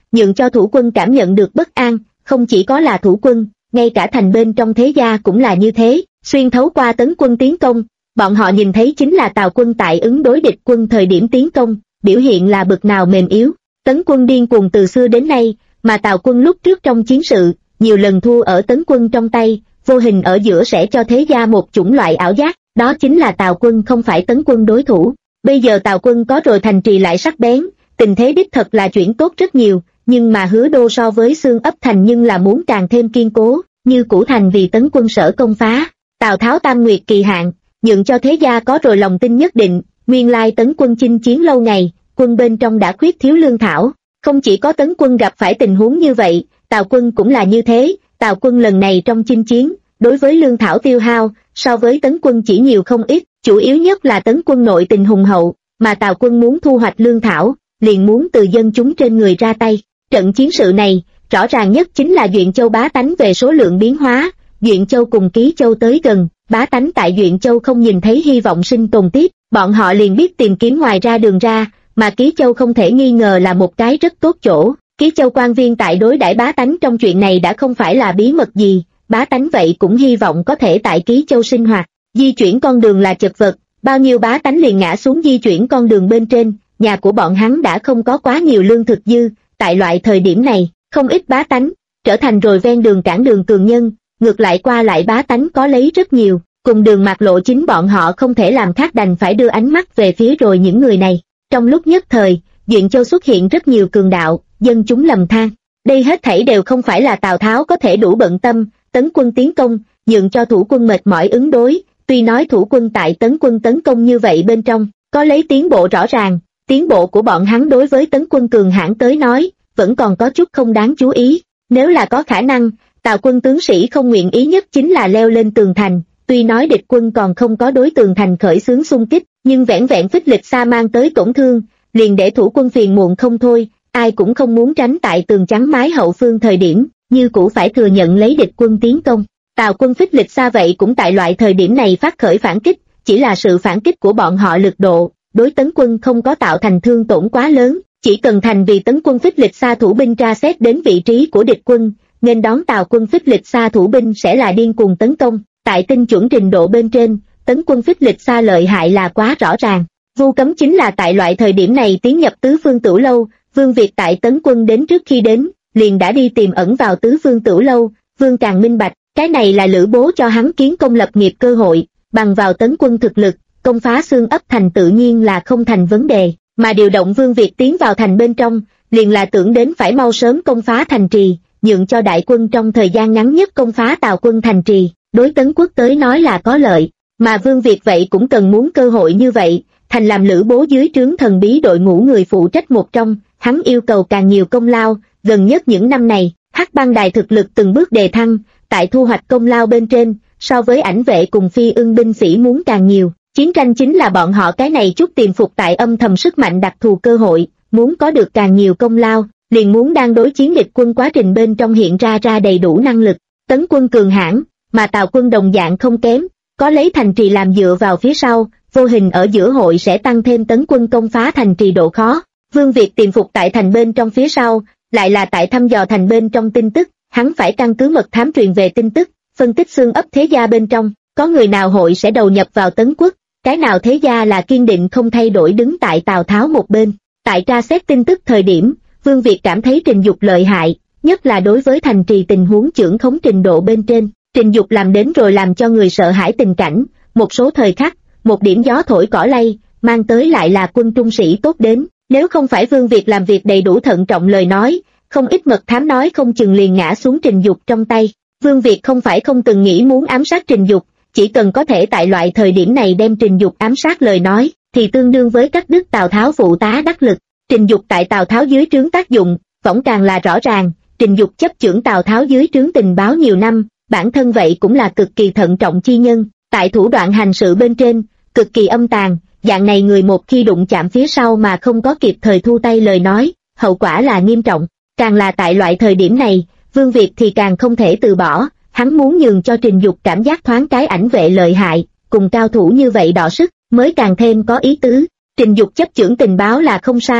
nhượng cho thủ quân cảm nhận được bất an, không chỉ có là thủ quân, ngay cả thành bên trong thế gia cũng là như thế, xuyên thấu qua tấn quân tiến công, bọn họ nhìn thấy chính là Tào quân tại ứng đối địch quân thời điểm tiến công, biểu hiện là bực nào mềm yếu. Tấn quân điên cuồng từ xưa đến nay, mà Tào quân lúc trước trong chiến sự, nhiều lần thua ở tấn quân trong tay, vô hình ở giữa sẽ cho thế gia một chủng loại ảo giác, đó chính là Tào quân không phải tấn quân đối thủ. Bây giờ Tào quân có rồi thành trì lại sắc bén, tình thế đích thật là chuyển tốt rất nhiều, nhưng mà Hứa Đô so với Xương Ấp thành nhưng là muốn càng thêm kiên cố, như cũ thành vì tấn quân sở công phá. Tào Tháo tam nguyệt kỳ hạn, nhượng cho thế gia có rồi lòng tin nhất định, nguyên lai tấn quân chinh chiến lâu ngày, quân bên trong đã khuyết thiếu lương thảo. Không chỉ có tấn quân gặp phải tình huống như vậy, Tào quân cũng là như thế. Tào quân lần này trong chinh chiến, đối với lương thảo tiêu hao, so với tấn quân chỉ nhiều không ít, chủ yếu nhất là tấn quân nội tình hùng hậu, mà Tào quân muốn thu hoạch lương thảo, liền muốn từ dân chúng trên người ra tay. Trận chiến sự này, rõ ràng nhất chính là Duyện Châu bá tánh về số lượng biến hóa, Duyện Châu cùng Ký Châu tới gần, bá tánh tại Duyện Châu không nhìn thấy hy vọng sinh tồn tiếp, bọn họ liền biết tìm kiếm ngoài ra đường ra, mà Ký Châu không thể nghi ngờ là một cái rất tốt chỗ. Ký Châu quan viên tại đối đãi bá tánh trong chuyện này đã không phải là bí mật gì, bá tánh vậy cũng hy vọng có thể tại Ký Châu sinh hoạt. Di chuyển con đường là chật vật, bao nhiêu bá tánh liền ngã xuống di chuyển con đường bên trên, nhà của bọn hắn đã không có quá nhiều lương thực dư, tại loại thời điểm này, không ít bá tánh trở thành rồi ven đường cản đường cường nhân, ngược lại qua lại bá tánh có lấy rất nhiều, cùng đường mạc lộ chính bọn họ không thể làm khác đành phải đưa ánh mắt về phía rồi những người này. Trong lúc nhất thời, Duyện Châu xuất hiện rất nhiều cường đạo, dân chúng lầm than. Đây hết thảy đều không phải là Tào Tháo có thể đủ bận tâm, tấn quân tiến công, nhượng cho thủ quân mệt mỏi ứng đối, tuy nói thủ quân tại tấn quân tấn công như vậy bên trong, có lấy tiến bộ rõ ràng, tiến bộ của bọn hắn đối với tấn quân cường hãn tới nói, vẫn còn có chút không đáng chú ý. Nếu là có khả năng, Tào quân tướng sĩ không nguyện ý nhất chính là leo lên tường thành, tuy nói địch quân còn không có đối tường thành khởi xướng xung kích, nhưng vẻn vẹn phích lịch xa mang tới tổn thương, liền để thủ quân phiền muộn không thôi, ai cũng không muốn tránh tại tường chắn mái hậu phương thời điểm, như cũ phải thừa nhận lấy địch quân tiến công. Tào quân phích lịch xa vậy cũng tại loại thời điểm này phát khởi phản kích, chỉ là sự phản kích của bọn họ lực độ, đối tấn quân không có tạo thành thương tổn quá lớn, chỉ cần thành vì tấn quân phích lịch xa thủ binh tra xét đến vị trí của địch quân, nên đón Tào quân phích lịch xa thủ binh sẽ là điên cuồng tấn công. Tại tinh chuẩn trình độ bên trên, tấn quân phích lịch xa lợi hại là quá rõ ràng. Vu Cấm chính là tại loại thời điểm này tiến nhập tứ phương tửu lâu, Vương Việt tại tấn quân đến trước khi đến, liền đã đi tìm ẩn vào tứ phương tửu lâu, Vương càng minh bạch, cái này là Lữ Bố cho hắn kiến công lập nghiệp cơ hội, bằng vào tấn quân thực lực, công phá Xương Ấp thành tự nhiên là không thành vấn đề, mà điều động Vương Việt tiến vào thành bên trong, liền là tưởng đến phải mau sớm công phá thành trì, nhượng cho đại quân trong thời gian ngắn nhất công phá Tào quân thành trì, đối tấn quốc tới nói là có lợi, mà Vương Việt vậy cũng cần muốn cơ hội như vậy, thành làm Lữ Bố dưới trướng thần bí đội ngũ người phụ trách một trong, hắn yêu cầu càng nhiều công lao, gần nhất những năm này, Hắc Bang Đài thực lực từng bước đề thăng, tại thu hoạch công lao bên trên, so với Ảnh Vệ cùng Phi Ưng binh sĩ muốn càng nhiều, chiến tranh chính là bọn họ cái này chút tiềm phục tại âm thầm sức mạnh đặc thù cơ hội, muốn có được càng nhiều công lao, liền muốn đang đối chiến địch quân quá trình bên trong hiện ra đầy đủ năng lực, tấn quân cường hãn, mà Tào quân đồng dạng không kém, có lấy thành trì làm dựa vào phía sau, vô hình ở giữa hội sẽ tăng thêm tấn quân công phá thành trì độ khó. Vương Việt tiềm phục tại thành bên trong phía sau, lại là tại thăm dò thành bên trong tin tức, hắn phải căn cứ mật thám truyền về tin tức, phân tích Xương Ấp thế gia bên trong, có người nào hội sẽ đầu nhập vào tấn quốc, cái nào thế gia là kiên định không thay đổi đứng tại Tào Tháo một bên. Tại tra xét tin tức thời điểm, Vương Việt cảm thấy Trình Dục lợi hại, nhất là đối với thành trì tình huống chưởng khống trình độ bên trên, Trình Dục làm đến rồi làm cho người sợ hãi tình cảnh, một số thời khắc, một điểm gió thổi cỏ lay, mang tới lại là quân trung sĩ tốt đến, nếu không phải Vương Việt làm việc đầy đủ thận trọng lời nói, không ít mật thám nói không chừng liền ngã xuống Trình Dục trong tay. Vương Việt không phải không từng nghĩ muốn ám sát Trình Dục, chỉ cần có thể tại loại thời điểm này đem Trình Dục ám sát lời nói, thì tương đương với cắt đứt Tào Tháo phụ tá đắc lực. Trình Dục tại Tào Tháo dưới trướng tác dụng, võng càng là rõ ràng, Trình Dục chấp chưởng Tào Tháo dưới trướng tình báo nhiều năm, bản thân vậy cũng là cực kỳ thận trọng chi nhân, tại thủ đoạn hành sự bên trên, cực kỳ âm tàn, dạng này người một khi đụng chạm phía sau mà không có kịp thời thu tay lời nói, hậu quả là nghiêm trọng, càng là tại loại thời điểm này, Vương Việt thì càng không thể từ bỏ, hắn muốn nhường cho Trình Dục cảm giác thoáng cái Ảnh Vệ lợi hại, cùng cao thủ như vậy đọ sức, mới càng thêm có ý tứ. Trình Dục chấp chưởng tình báo là không sai,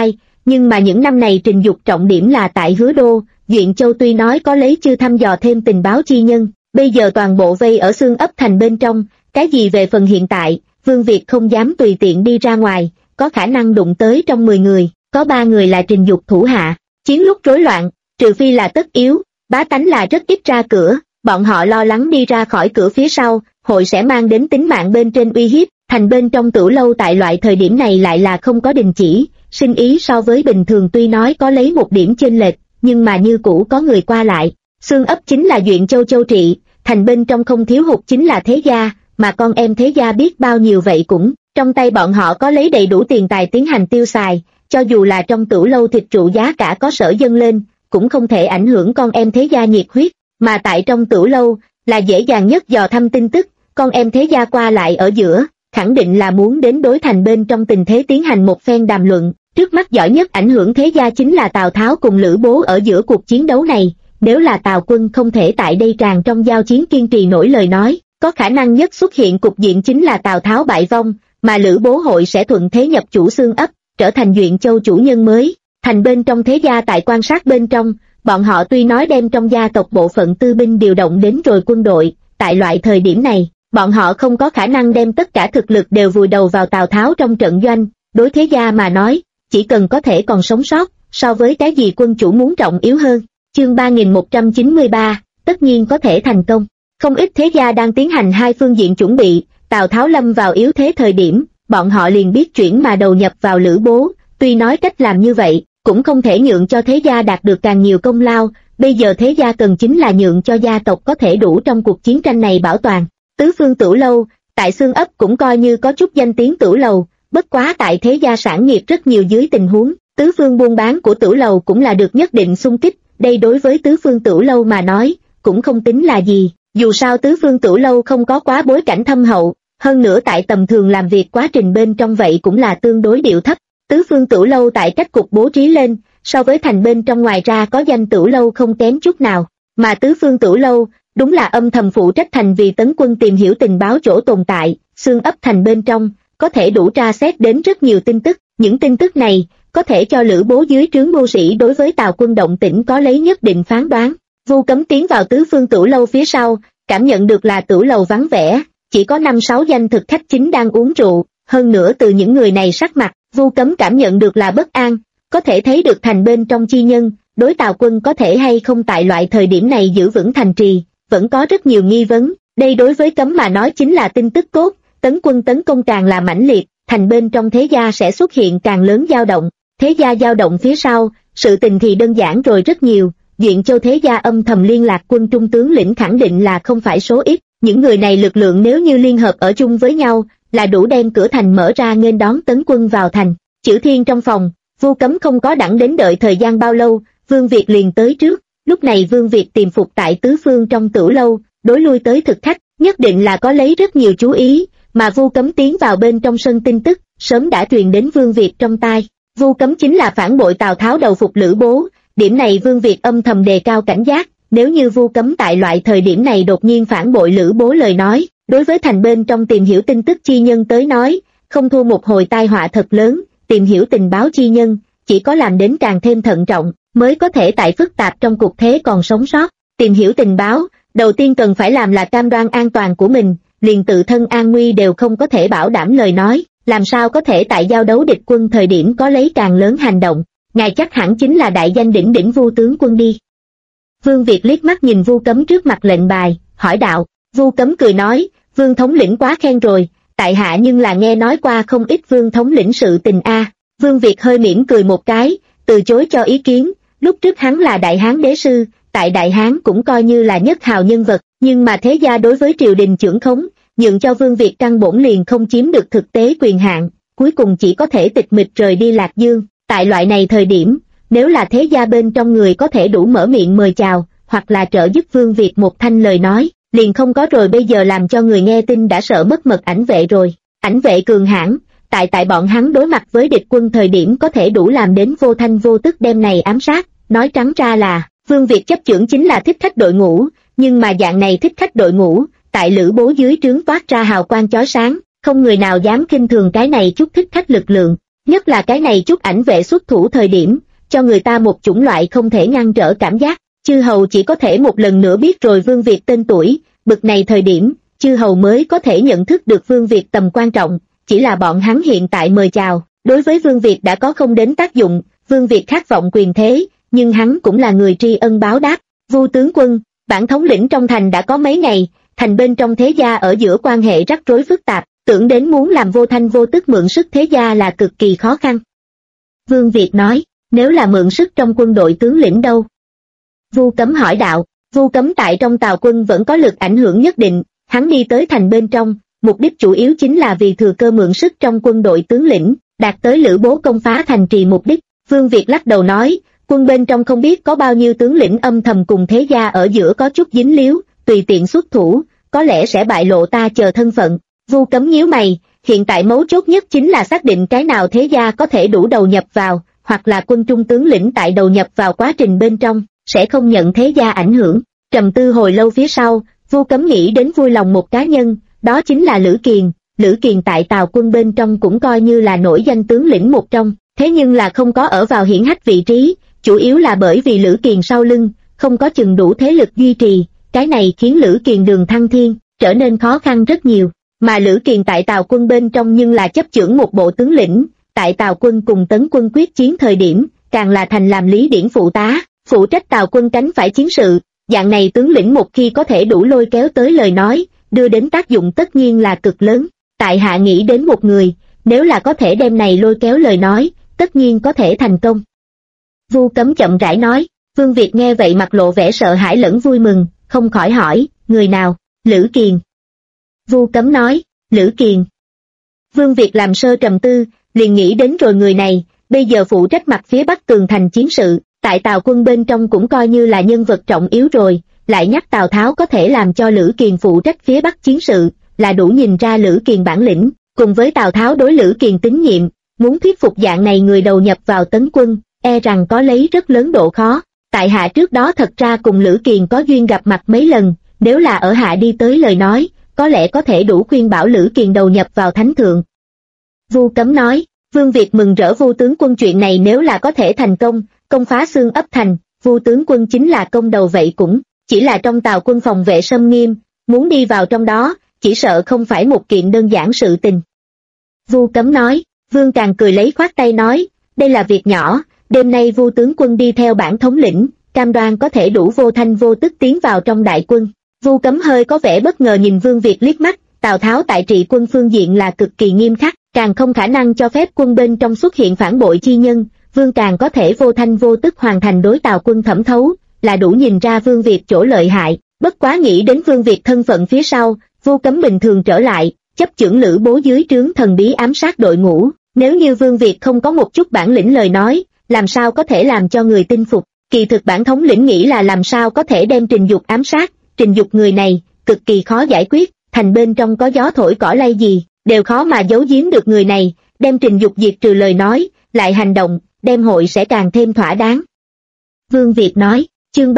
nhưng mà những năm này Trình Dục trọng điểm là tại Hứa Đô. Duyện Châu tuy nói có lấy chưa thăm dò thêm tình báo chi nhân, bây giờ toàn bộ vây ở Xương Ấp Thành bên trong, cái gì về phần hiện tại, Vương Việt không dám tùy tiện đi ra ngoài, có khả năng đụng tới trong 10 người, có 3 người là Trình Dục thủ hạ. Chiến lúc rối loạn, trừ phi là tất yếu, bá tánh là rất ít ra cửa, bọn họ lo lắng đi ra khỏi cửa phía sau, hội sẽ mang đến tính mạng bên trên uy hiếp. Thành bên trong Tử lâu tại loại thời điểm này lại là không có đình chỉ, sinh ý so với bình thường tuy nói có lấy một điểm chênh lệch, nhưng mà như cũ có người qua lại. Xương Ấp chính là Duyện Châu châu trị, thành bên trong không thiếu hụt chính là thế gia, mà con em thế gia biết bao nhiêu vậy cũng, trong tay bọn họ có lấy đầy đủ tiền tài tiến hành tiêu xài, cho dù là trong Tử lâu thịt rượu giá cả có sở dâng lên, cũng không thể ảnh hưởng con em thế gia nhiệt huyết, mà tại trong Tử lâu là dễ dàng nhất dò thăm tin tức, con em thế gia qua lại ở giữa, khẳng định là muốn đến đối thành bên trong tình thế tiến hành một phen đàm luận. Trước mắt giỏi nhất ảnh hưởng thế gia chính là Tào Tháo cùng Lữ Bố ở giữa cuộc chiến đấu này, nếu là Tào quân không thể tại đây tràn trong giao chiến kiên trì nổi lời nói, có khả năng nhất xuất hiện cục diện chính là Tào Tháo bại vong, mà Lữ Bố hội sẽ thuận thế nhập chủ Xương Ấp, trở thành Duyện Châu chủ nhân mới. Thành bên trong thế gia tại quan sát bên trong, bọn họ tuy nói đem trong gia tộc bộ phận tư binh điều động đến rồi quân đội, tại loại thời điểm này, bọn họ không có khả năng đem tất cả thực lực đều vùi đầu vào Tào Tháo trong trận doanh, đối thế gia mà nói, chỉ cần có thể còn sống sót, so với cái gì quân chủ muốn trọng yếu hơn. Chương 3193, tất nhiên có thể thành công. Không ít thế gia đang tiến hành hai phương diện chuẩn bị, Tào Tháo lâm vào yếu thế thời điểm, bọn họ liền biết chuyển mà đầu nhập vào Lữ Bố, tuy nói cách làm như vậy, cũng không thể nhượng cho thế gia đạt được càng nhiều công lao, bây giờ thế gia cần chính là nhượng cho gia tộc có thể đủ trong cuộc chiến tranh này bảo toàn. Tứ phương Tử lâu, tại Xương Ấp cũng coi như có chút danh tiếng Tử lầu, bất quá tại thế gia sản nghiệp rất nhiều dưới tình huống, tứ phương buôn bán của Tử lầu cũng là được nhất định xung kích, đây đối với tứ phương Tử lâu mà nói, cũng không tính là gì, dù sao tứ phương Tử lâu không có quá bối cảnh thâm hậu, hơn nữa tại tầm thường làm việc quá trình bên trong vậy cũng là tương đối điệu thấp. Tứ phương Tử lâu tại cách cục bố trí lên, so với thành bên trong ngoài ra có danh Tử lâu không kém chút nào, mà tứ phương Tử lâu đúng là âm thầm phụ trách thành vì tấn quân tìm hiểu tình báo chỗ tồn tại. Xương Ấp thành bên trong có thể đủ tra xét đến rất nhiều tin tức, những tin tức này có thể cho Lữ Bố dưới trướng mưu sĩ đối với Tào quân động tĩnh có lấy nhất định phán đoán. Vu Cấm tiến vào tứ phương Tử lâu phía sau, cảm nhận được là Tử lầu vắng vẻ, chỉ có 5-6 danh thực khách chính đang uống rượu, hơn nữa từ những người này sắc mặt, Vu Cấm cảm nhận được là bất an, có thể thấy được thành bên trong chi nhân, đối Tào quân có thể hay không tại loại thời điểm này giữ vững thành trì, vẫn có rất nhiều nghi vấn, đây đối với Cấm mà nói chính là tin tức tốt, tấn quân tấn công càng là mãnh liệt, thành bên trong thế gia sẽ xuất hiện càng lớn dao động, thế gia dao động phía sau, sự tình thì đơn giản rồi rất nhiều, Duyện Châu thế gia âm thầm liên lạc quân trung tướng lĩnh khẳng định là không phải số ít, những người này lực lượng nếu như liên hợp ở chung với nhau, là đủ đem cửa thành mở ra nghênh đón tấn quân vào thành. Chữ Thiên trong phòng, Vu Cấm không có đẳng đến đợi thời gian bao lâu, Vương Việt liền tới trước, lúc này Vương Việt tìm phục tại tứ phương trong Tử lâu, đối lui tới thực khách, nhất định là có lấy rất nhiều chú ý, mà Vu Cấm tiến vào bên trong sân tin tức, sớm đã truyền đến Vương Việt trong tai. Vu Cấm chính là phản bội Tào Tháo đầu phục Lữ Bố, điểm này Vương Việt âm thầm đề cao cảnh giác, nếu như Vu Cấm tại loại thời điểm này đột nhiên phản bội Lữ Bố lời nói, đối với thành bên trong tìm hiểu tin tức chi nhân tới nói, không thua một hồi tai họa thật lớn, tìm hiểu tình báo chi nhân, chỉ có làm đến càng thêm thận trọng, mới có thể tại phức tạp trong cuộc thế còn sống sót. Tìm hiểu tình báo, đầu tiên cần phải làm là cam đoan an toàn của mình, liền tự thân an nguy đều không có thể bảo đảm lời nói, làm sao có thể tại giao đấu địch quân thời điểm có lấy càng lớn hành động, ngài chắc hẳn chính là đại danh đỉnh đỉnh Vu tướng quân đi. Vương Việt liếc mắt nhìn Vu Cấm trước mặt lệnh bài, hỏi đạo. Vu Cấm cười nói, Vương thống lĩnh quá khen rồi, tại hạ nhưng là nghe nói qua không ít Vương thống lĩnh sự tình a. Vương Việt hơi mỉm cười một cái, từ chối cho ý kiến, lúc trước hắn là Đại Hán đế sư, tại Đại Hán cũng coi như là nhất hào nhân vật, nhưng mà thế gia đối với triều đình chưởng khống, nhượng cho Vương Việt căn bổn liền không chiếm được thực tế quyền hạn, cuối cùng chỉ có thể tịch mịch rời đi Lạc Dương. Tại loại này thời điểm, nếu là thế gia bên trong người có thể đủ mở miệng mời chào, hoặc là trợ giúp Vương Việt một thanh lời nói, liền không có rồi bây giờ làm cho người nghe tin đã sợ mất mật ảnh vệ rồi. Ảnh vệ cường hãn, tại bọn hắn đối mặt với địch quân thời điểm có thể đủ làm đến vô thanh vô tức đem này ám sát, nói trắng ra là, Vương Việt chấp chưởng chính là thích khách đội ngũ, nhưng mà dạng này thích khách đội ngũ, tại Lữ Bố dưới trướng toát ra hào quang chói sáng, không người nào dám khinh thường cái này chút thích khách lực lượng. nhất là cái này chút ảnh vệ xuất thủ thời điểm, cho người ta một chủng loại không thể ngăn trở cảm giác. Chư hầu chỉ có thể một lần nữa biết rồi Vương Việt tên tuổi, bực này thời điểm, chư hầu mới có thể nhận thức được Vương Việt tầm quan trọng, chỉ là bọn hắn hiện tại mời chào, đối với Vương Việt đã có không đến tác dụng. Vương Việt khát vọng quyền thế, nhưng hắn cũng là người tri ân báo đáp. Vu tướng quân, bản thống lĩnh trong thành đã có mấy ngày, thành bên trong thế gia ở giữa quan hệ rắc rối phức tạp, tưởng đến muốn làm vô thanh vô tức mượn sức thế gia là cực kỳ khó khăn. Vương Việt nói, nếu là mượn sức trong quân đội tướng lĩnh đâu? Vu Cấm hỏi đạo. Vu Cấm tại trong Tào quân vẫn có lực ảnh hưởng nhất định, hắn đi tới thành bên trong, mục đích chủ yếu chính là vì thừa cơ mượn sức trong quân đội tướng lĩnh, đạt tới Lữ Bố công phá thành trì mục đích. Vương Việt lắc đầu nói, quân bên trong không biết có bao nhiêu tướng lĩnh âm thầm cùng thế gia ở giữa có chút dính líu, tùy tiện xuất thủ, có lẽ sẽ bại lộ ta chờ thân phận. Vu Cấm nhíu mày, hiện tại mấu chốt nhất chính là xác định cái nào thế gia có thể đủ đầu nhập vào, hoặc là quân trung tướng lĩnh tại đầu nhập vào quá trình bên trong, sẽ không nhận thế gia ảnh hưởng. Trầm tư hồi lâu phía sau, Vu Cấm nghĩ đến vui lòng một cá nhân, đó chính là Lữ Kiền. Lữ Kiền tại Tào quân bên trong cũng coi như là nổi danh tướng lĩnh một trong, thế nhưng là không có ở vào hiển hách vị trí, chủ yếu là bởi vì Lữ Kiền sau lưng, không có chừng đủ thế lực duy trì, cái này khiến Lữ Kiền đường thăng thiên, trở nên khó khăn rất nhiều. Mà Lữ Kiền tại Tào quân bên trong nhưng là chấp chưởng một bộ tướng lĩnh, tại Tào quân cùng Tấn quân quyết chiến thời điểm, càng là thành làm Lý Điển phụ tá, phụ trách Tào quân cánh phải chiến sự. Dạng này tướng lĩnh một khi có thể đủ lôi kéo tới lời nói, đưa đến tác dụng tất nhiên là cực lớn. Tại hạ nghĩ đến một người, nếu là có thể đem này lôi kéo lời nói, tất nhiên có thể thành công. Vu Cấm chậm rãi nói. Vương Việt nghe vậy mặt lộ vẻ sợ hãi lẫn vui mừng, không khỏi hỏi, người nào? Lữ Kiền. Vu Cấm nói, Lữ Kiền. Vương Việt làm sơ trầm tư, liền nghĩ đến rồi người này, bây giờ phụ trách mặt phía bắc tường thành chiến sự, tại Tào quân bên trong cũng coi như là nhân vật trọng yếu rồi, lại nhắc Tào Tháo có thể làm cho Lữ Kiền phụ trách phía bắc chiến sự, là đủ nhìn ra Lữ Kiền bản lĩnh, cùng với Tào Tháo đối Lữ Kiền tín nhiệm, muốn thuyết phục dạng này người đầu nhập vào Tấn quân, e rằng có lấy rất lớn độ khó. Tại hạ trước đó thật ra cùng Lữ Kiền có duyên gặp mặt mấy lần, nếu là ở hạ đi tới lời nói, có lẽ có thể đủ khuyên bảo Lữ Kiền đầu nhập vào thánh thượng. Vu Cấm nói. Vương Việt mừng rỡ Vu tướng quân, chuyện này nếu là có thể thành công, công phá Xương ấp thành, Vu tướng quân chính là công đầu vậy cũng, chỉ là trong Tào quân phòng vệ xâm nghiêm, muốn đi vào trong đó, chỉ sợ không phải một kiện đơn giản sự tình. Vu Cấm nói. Vương càng cười lấy khoát tay nói, đây là việc nhỏ, đêm nay Vu tướng quân đi theo bản thống lĩnh, cam đoan có thể đủ vô thanh vô tức tiến vào trong đại quân. Vu Cấm hơi có vẻ bất ngờ nhìn Vương Việt liếc mắt, Tào Tháo tại trị quân phương diện là cực kỳ nghiêm khắc, càng không khả năng cho phép quân bên trong xuất hiện phản bội chi nhân, Vương càng có thể vô thanh vô tức hoàn thành đối Tào quân thẩm thấu, là đủ nhìn ra Vương Việt chỗ lợi hại. Bất quá nghĩ đến Vương Việt thân phận phía sau, Vu Cấm bình thường trở lại, chấp chưởng Lữ Bố dưới trướng thần bí ám sát đội ngũ, nếu như Vương Việt không có một chút bản lĩnh lời nói, làm sao có thể làm cho người tin phục. Kỳ thực bản thống lĩnh nghĩ là làm sao có thể đem Trình Dục ám sát, Trình Dục người này, cực kỳ khó giải quyết, thành bên trong có gió thổi cỏ lay gì, đều khó mà giấu giếm được người này, đem Trình Dục diệt trừ lời nói, lại hành động, đem hội sẽ càng thêm thỏa đáng. Vương Việt nói, chương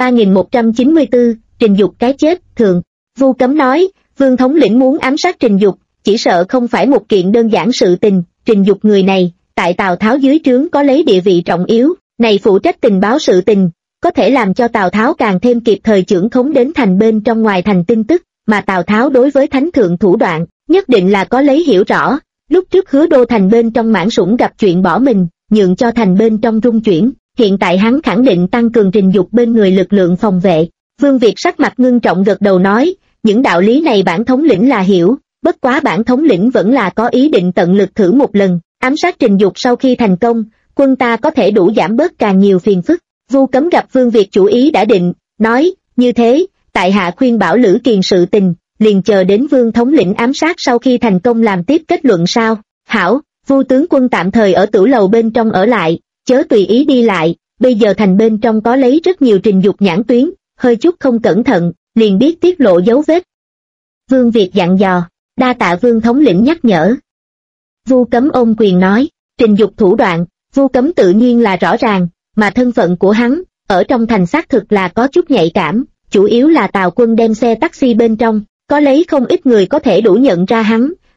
3194, Trình Dục cái chết, thường. Vu Cấm nói, Vương thống lĩnh muốn ám sát Trình Dục, chỉ sợ không phải một kiện đơn giản sự tình, Trình Dục người này, tại Tào Tháo dưới trướng có lấy địa vị trọng yếu, này phụ trách tình báo sự tình, có thể làm cho Tào Tháo càng thêm kịp thời chưởng khống đến thành bên trong ngoài thành tin tức, mà Tào Tháo đối với thánh thượng thủ đoạn, nhất định là có lấy hiểu rõ. Lúc trước Hứa Đô thành bên trong Mãn Sủng gặp chuyện bỏ mình, nhượng cho thành bên trong rung chuyển, hiện tại hắn khẳng định tăng cường Trình Dục bên người lực lượng phòng vệ. Vương Việt sắc mặt ngưng trọng gật đầu nói, những đạo lý này bản thống lĩnh là hiểu, bất quá bản thống lĩnh vẫn là có ý định tận lực thử một lần, ám sát Trình Dục sau khi thành công, quân ta có thể đủ giảm bớt càng nhiều phiền phức. Vu Cấm gặp Vương Việt chủ ý đã định, nói, như thế, tại hạ khuyên bảo Lữ Kiền sự tình, liền chờ đến Vương thống lĩnh ám sát sau khi thành công làm tiếp kết luận sao. Hảo, Vu tướng quân tạm thời ở tử lầu bên trong ở lại, chớ tùy ý đi lại, bây giờ thành bên trong có lấy rất nhiều Trình Dục nhãn tuyến, hơi chút không cẩn thận, liền biết tiết lộ dấu vết. Vương Việt dặn dò, đa tạ Vương thống lĩnh nhắc nhở. Vu Cấm ôm quyền nói, Trình Dục thủ đoạn, Vu Cấm tự nhiên là rõ ràng, mà thân phận của hắn, ở trong thành xác thực là có chút nhạy cảm, chủ yếu là Tào quân đem xe taxi bên trong, có lấy không ít người có thể đủ nhận ra hắn,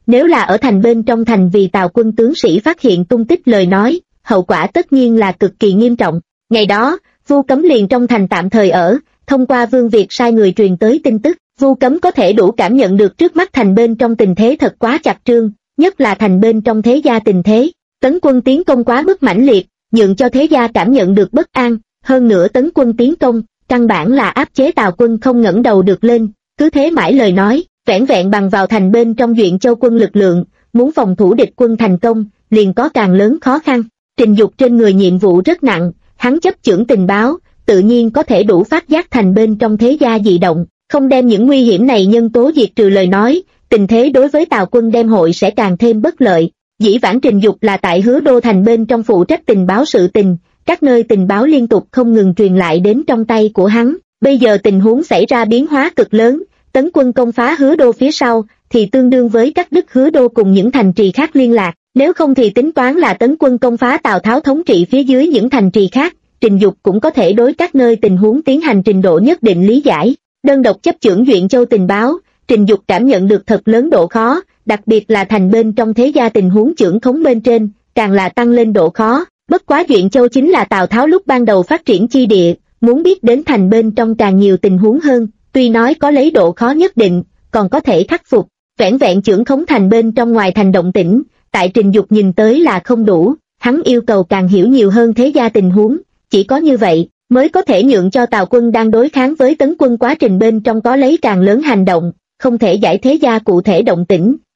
nếu là ở thành bên trong thành vì Tào quân tướng sĩ phát hiện tung tích lời nói, hậu quả tất nhiên là cực kỳ nghiêm trọng. Ngày đó, Vu Cấm liền trong thành tạm thời ở, thông qua Vương Việt sai người truyền tới tin tức, Vu Cấm có thể đủ cảm nhận được trước mắt thành bên trong tình thế thật quá chặt trương, nhất là thành bên trong thế gia tình thế. Tấn quân tiến công quá mức mãnh liệt, nhượng cho thế gia cảm nhận được bất an, hơn nữa tấn quân tiến công, căn bản là áp chế Tào quân không ngẩng đầu được lên, cứ thế mãi lời nói, vẻn vẹn bằng vào thành bên trong Duyện Châu quân lực lượng, muốn phòng thủ địch quân thành công, liền có càng lớn khó khăn. Trình Dục trên người nhiệm vụ rất nặng, hắn chấp chưởng tình báo, tự nhiên có thể đủ phát giác thành bên trong thế gia dị động, không đem những nguy hiểm này nhân tố diệt trừ lời nói, tình thế đối với Tào quân đem hội sẽ càng thêm bất lợi. Dĩ vãng Trình Dục là tại Hứa Đô thành bên trong phụ trách tình báo sự tình, các nơi tình báo liên tục không ngừng truyền lại đến trong tay của hắn, bây giờ tình huống xảy ra biến hóa cực lớn, tấn quân công phá Hứa Đô phía sau, thì tương đương với cắt đứt Hứa Đô cùng những thành trì khác liên lạc, nếu không thì tính toán là tấn quân công phá Tào Tháo thống trị phía dưới những thành trì khác, Trình Dục cũng có thể đối các nơi tình huống tiến hành trình độ nhất định lý giải. Đơn độc chấp chưởng Duyện Châu tình báo, Trình Dục cảm nhận được thật lớn độ khó, đặc biệt là thành bên trong thế gia tình huống chưởng khống bên trên, càng là tăng lên độ khó. Bất quá Duyện Châu chính là Tào Tháo lúc ban đầu phát triển chi địa, muốn biết đến thành bên trong càng nhiều tình huống hơn, tuy nói có lấy độ khó nhất định, còn có thể khắc phục. Vẻn vẹn chưởng khống thành bên trong ngoài thành động tĩnh, tại Trình Dục nhìn tới là không đủ, hắn yêu cầu càng hiểu nhiều hơn thế gia tình huống, chỉ có như vậy mới có thể nhượng cho Tào quân đang đối kháng với tấn quân quá trình bên trong có lấy càng lớn hành động, không thể giải thế gia cụ thể động tĩnh,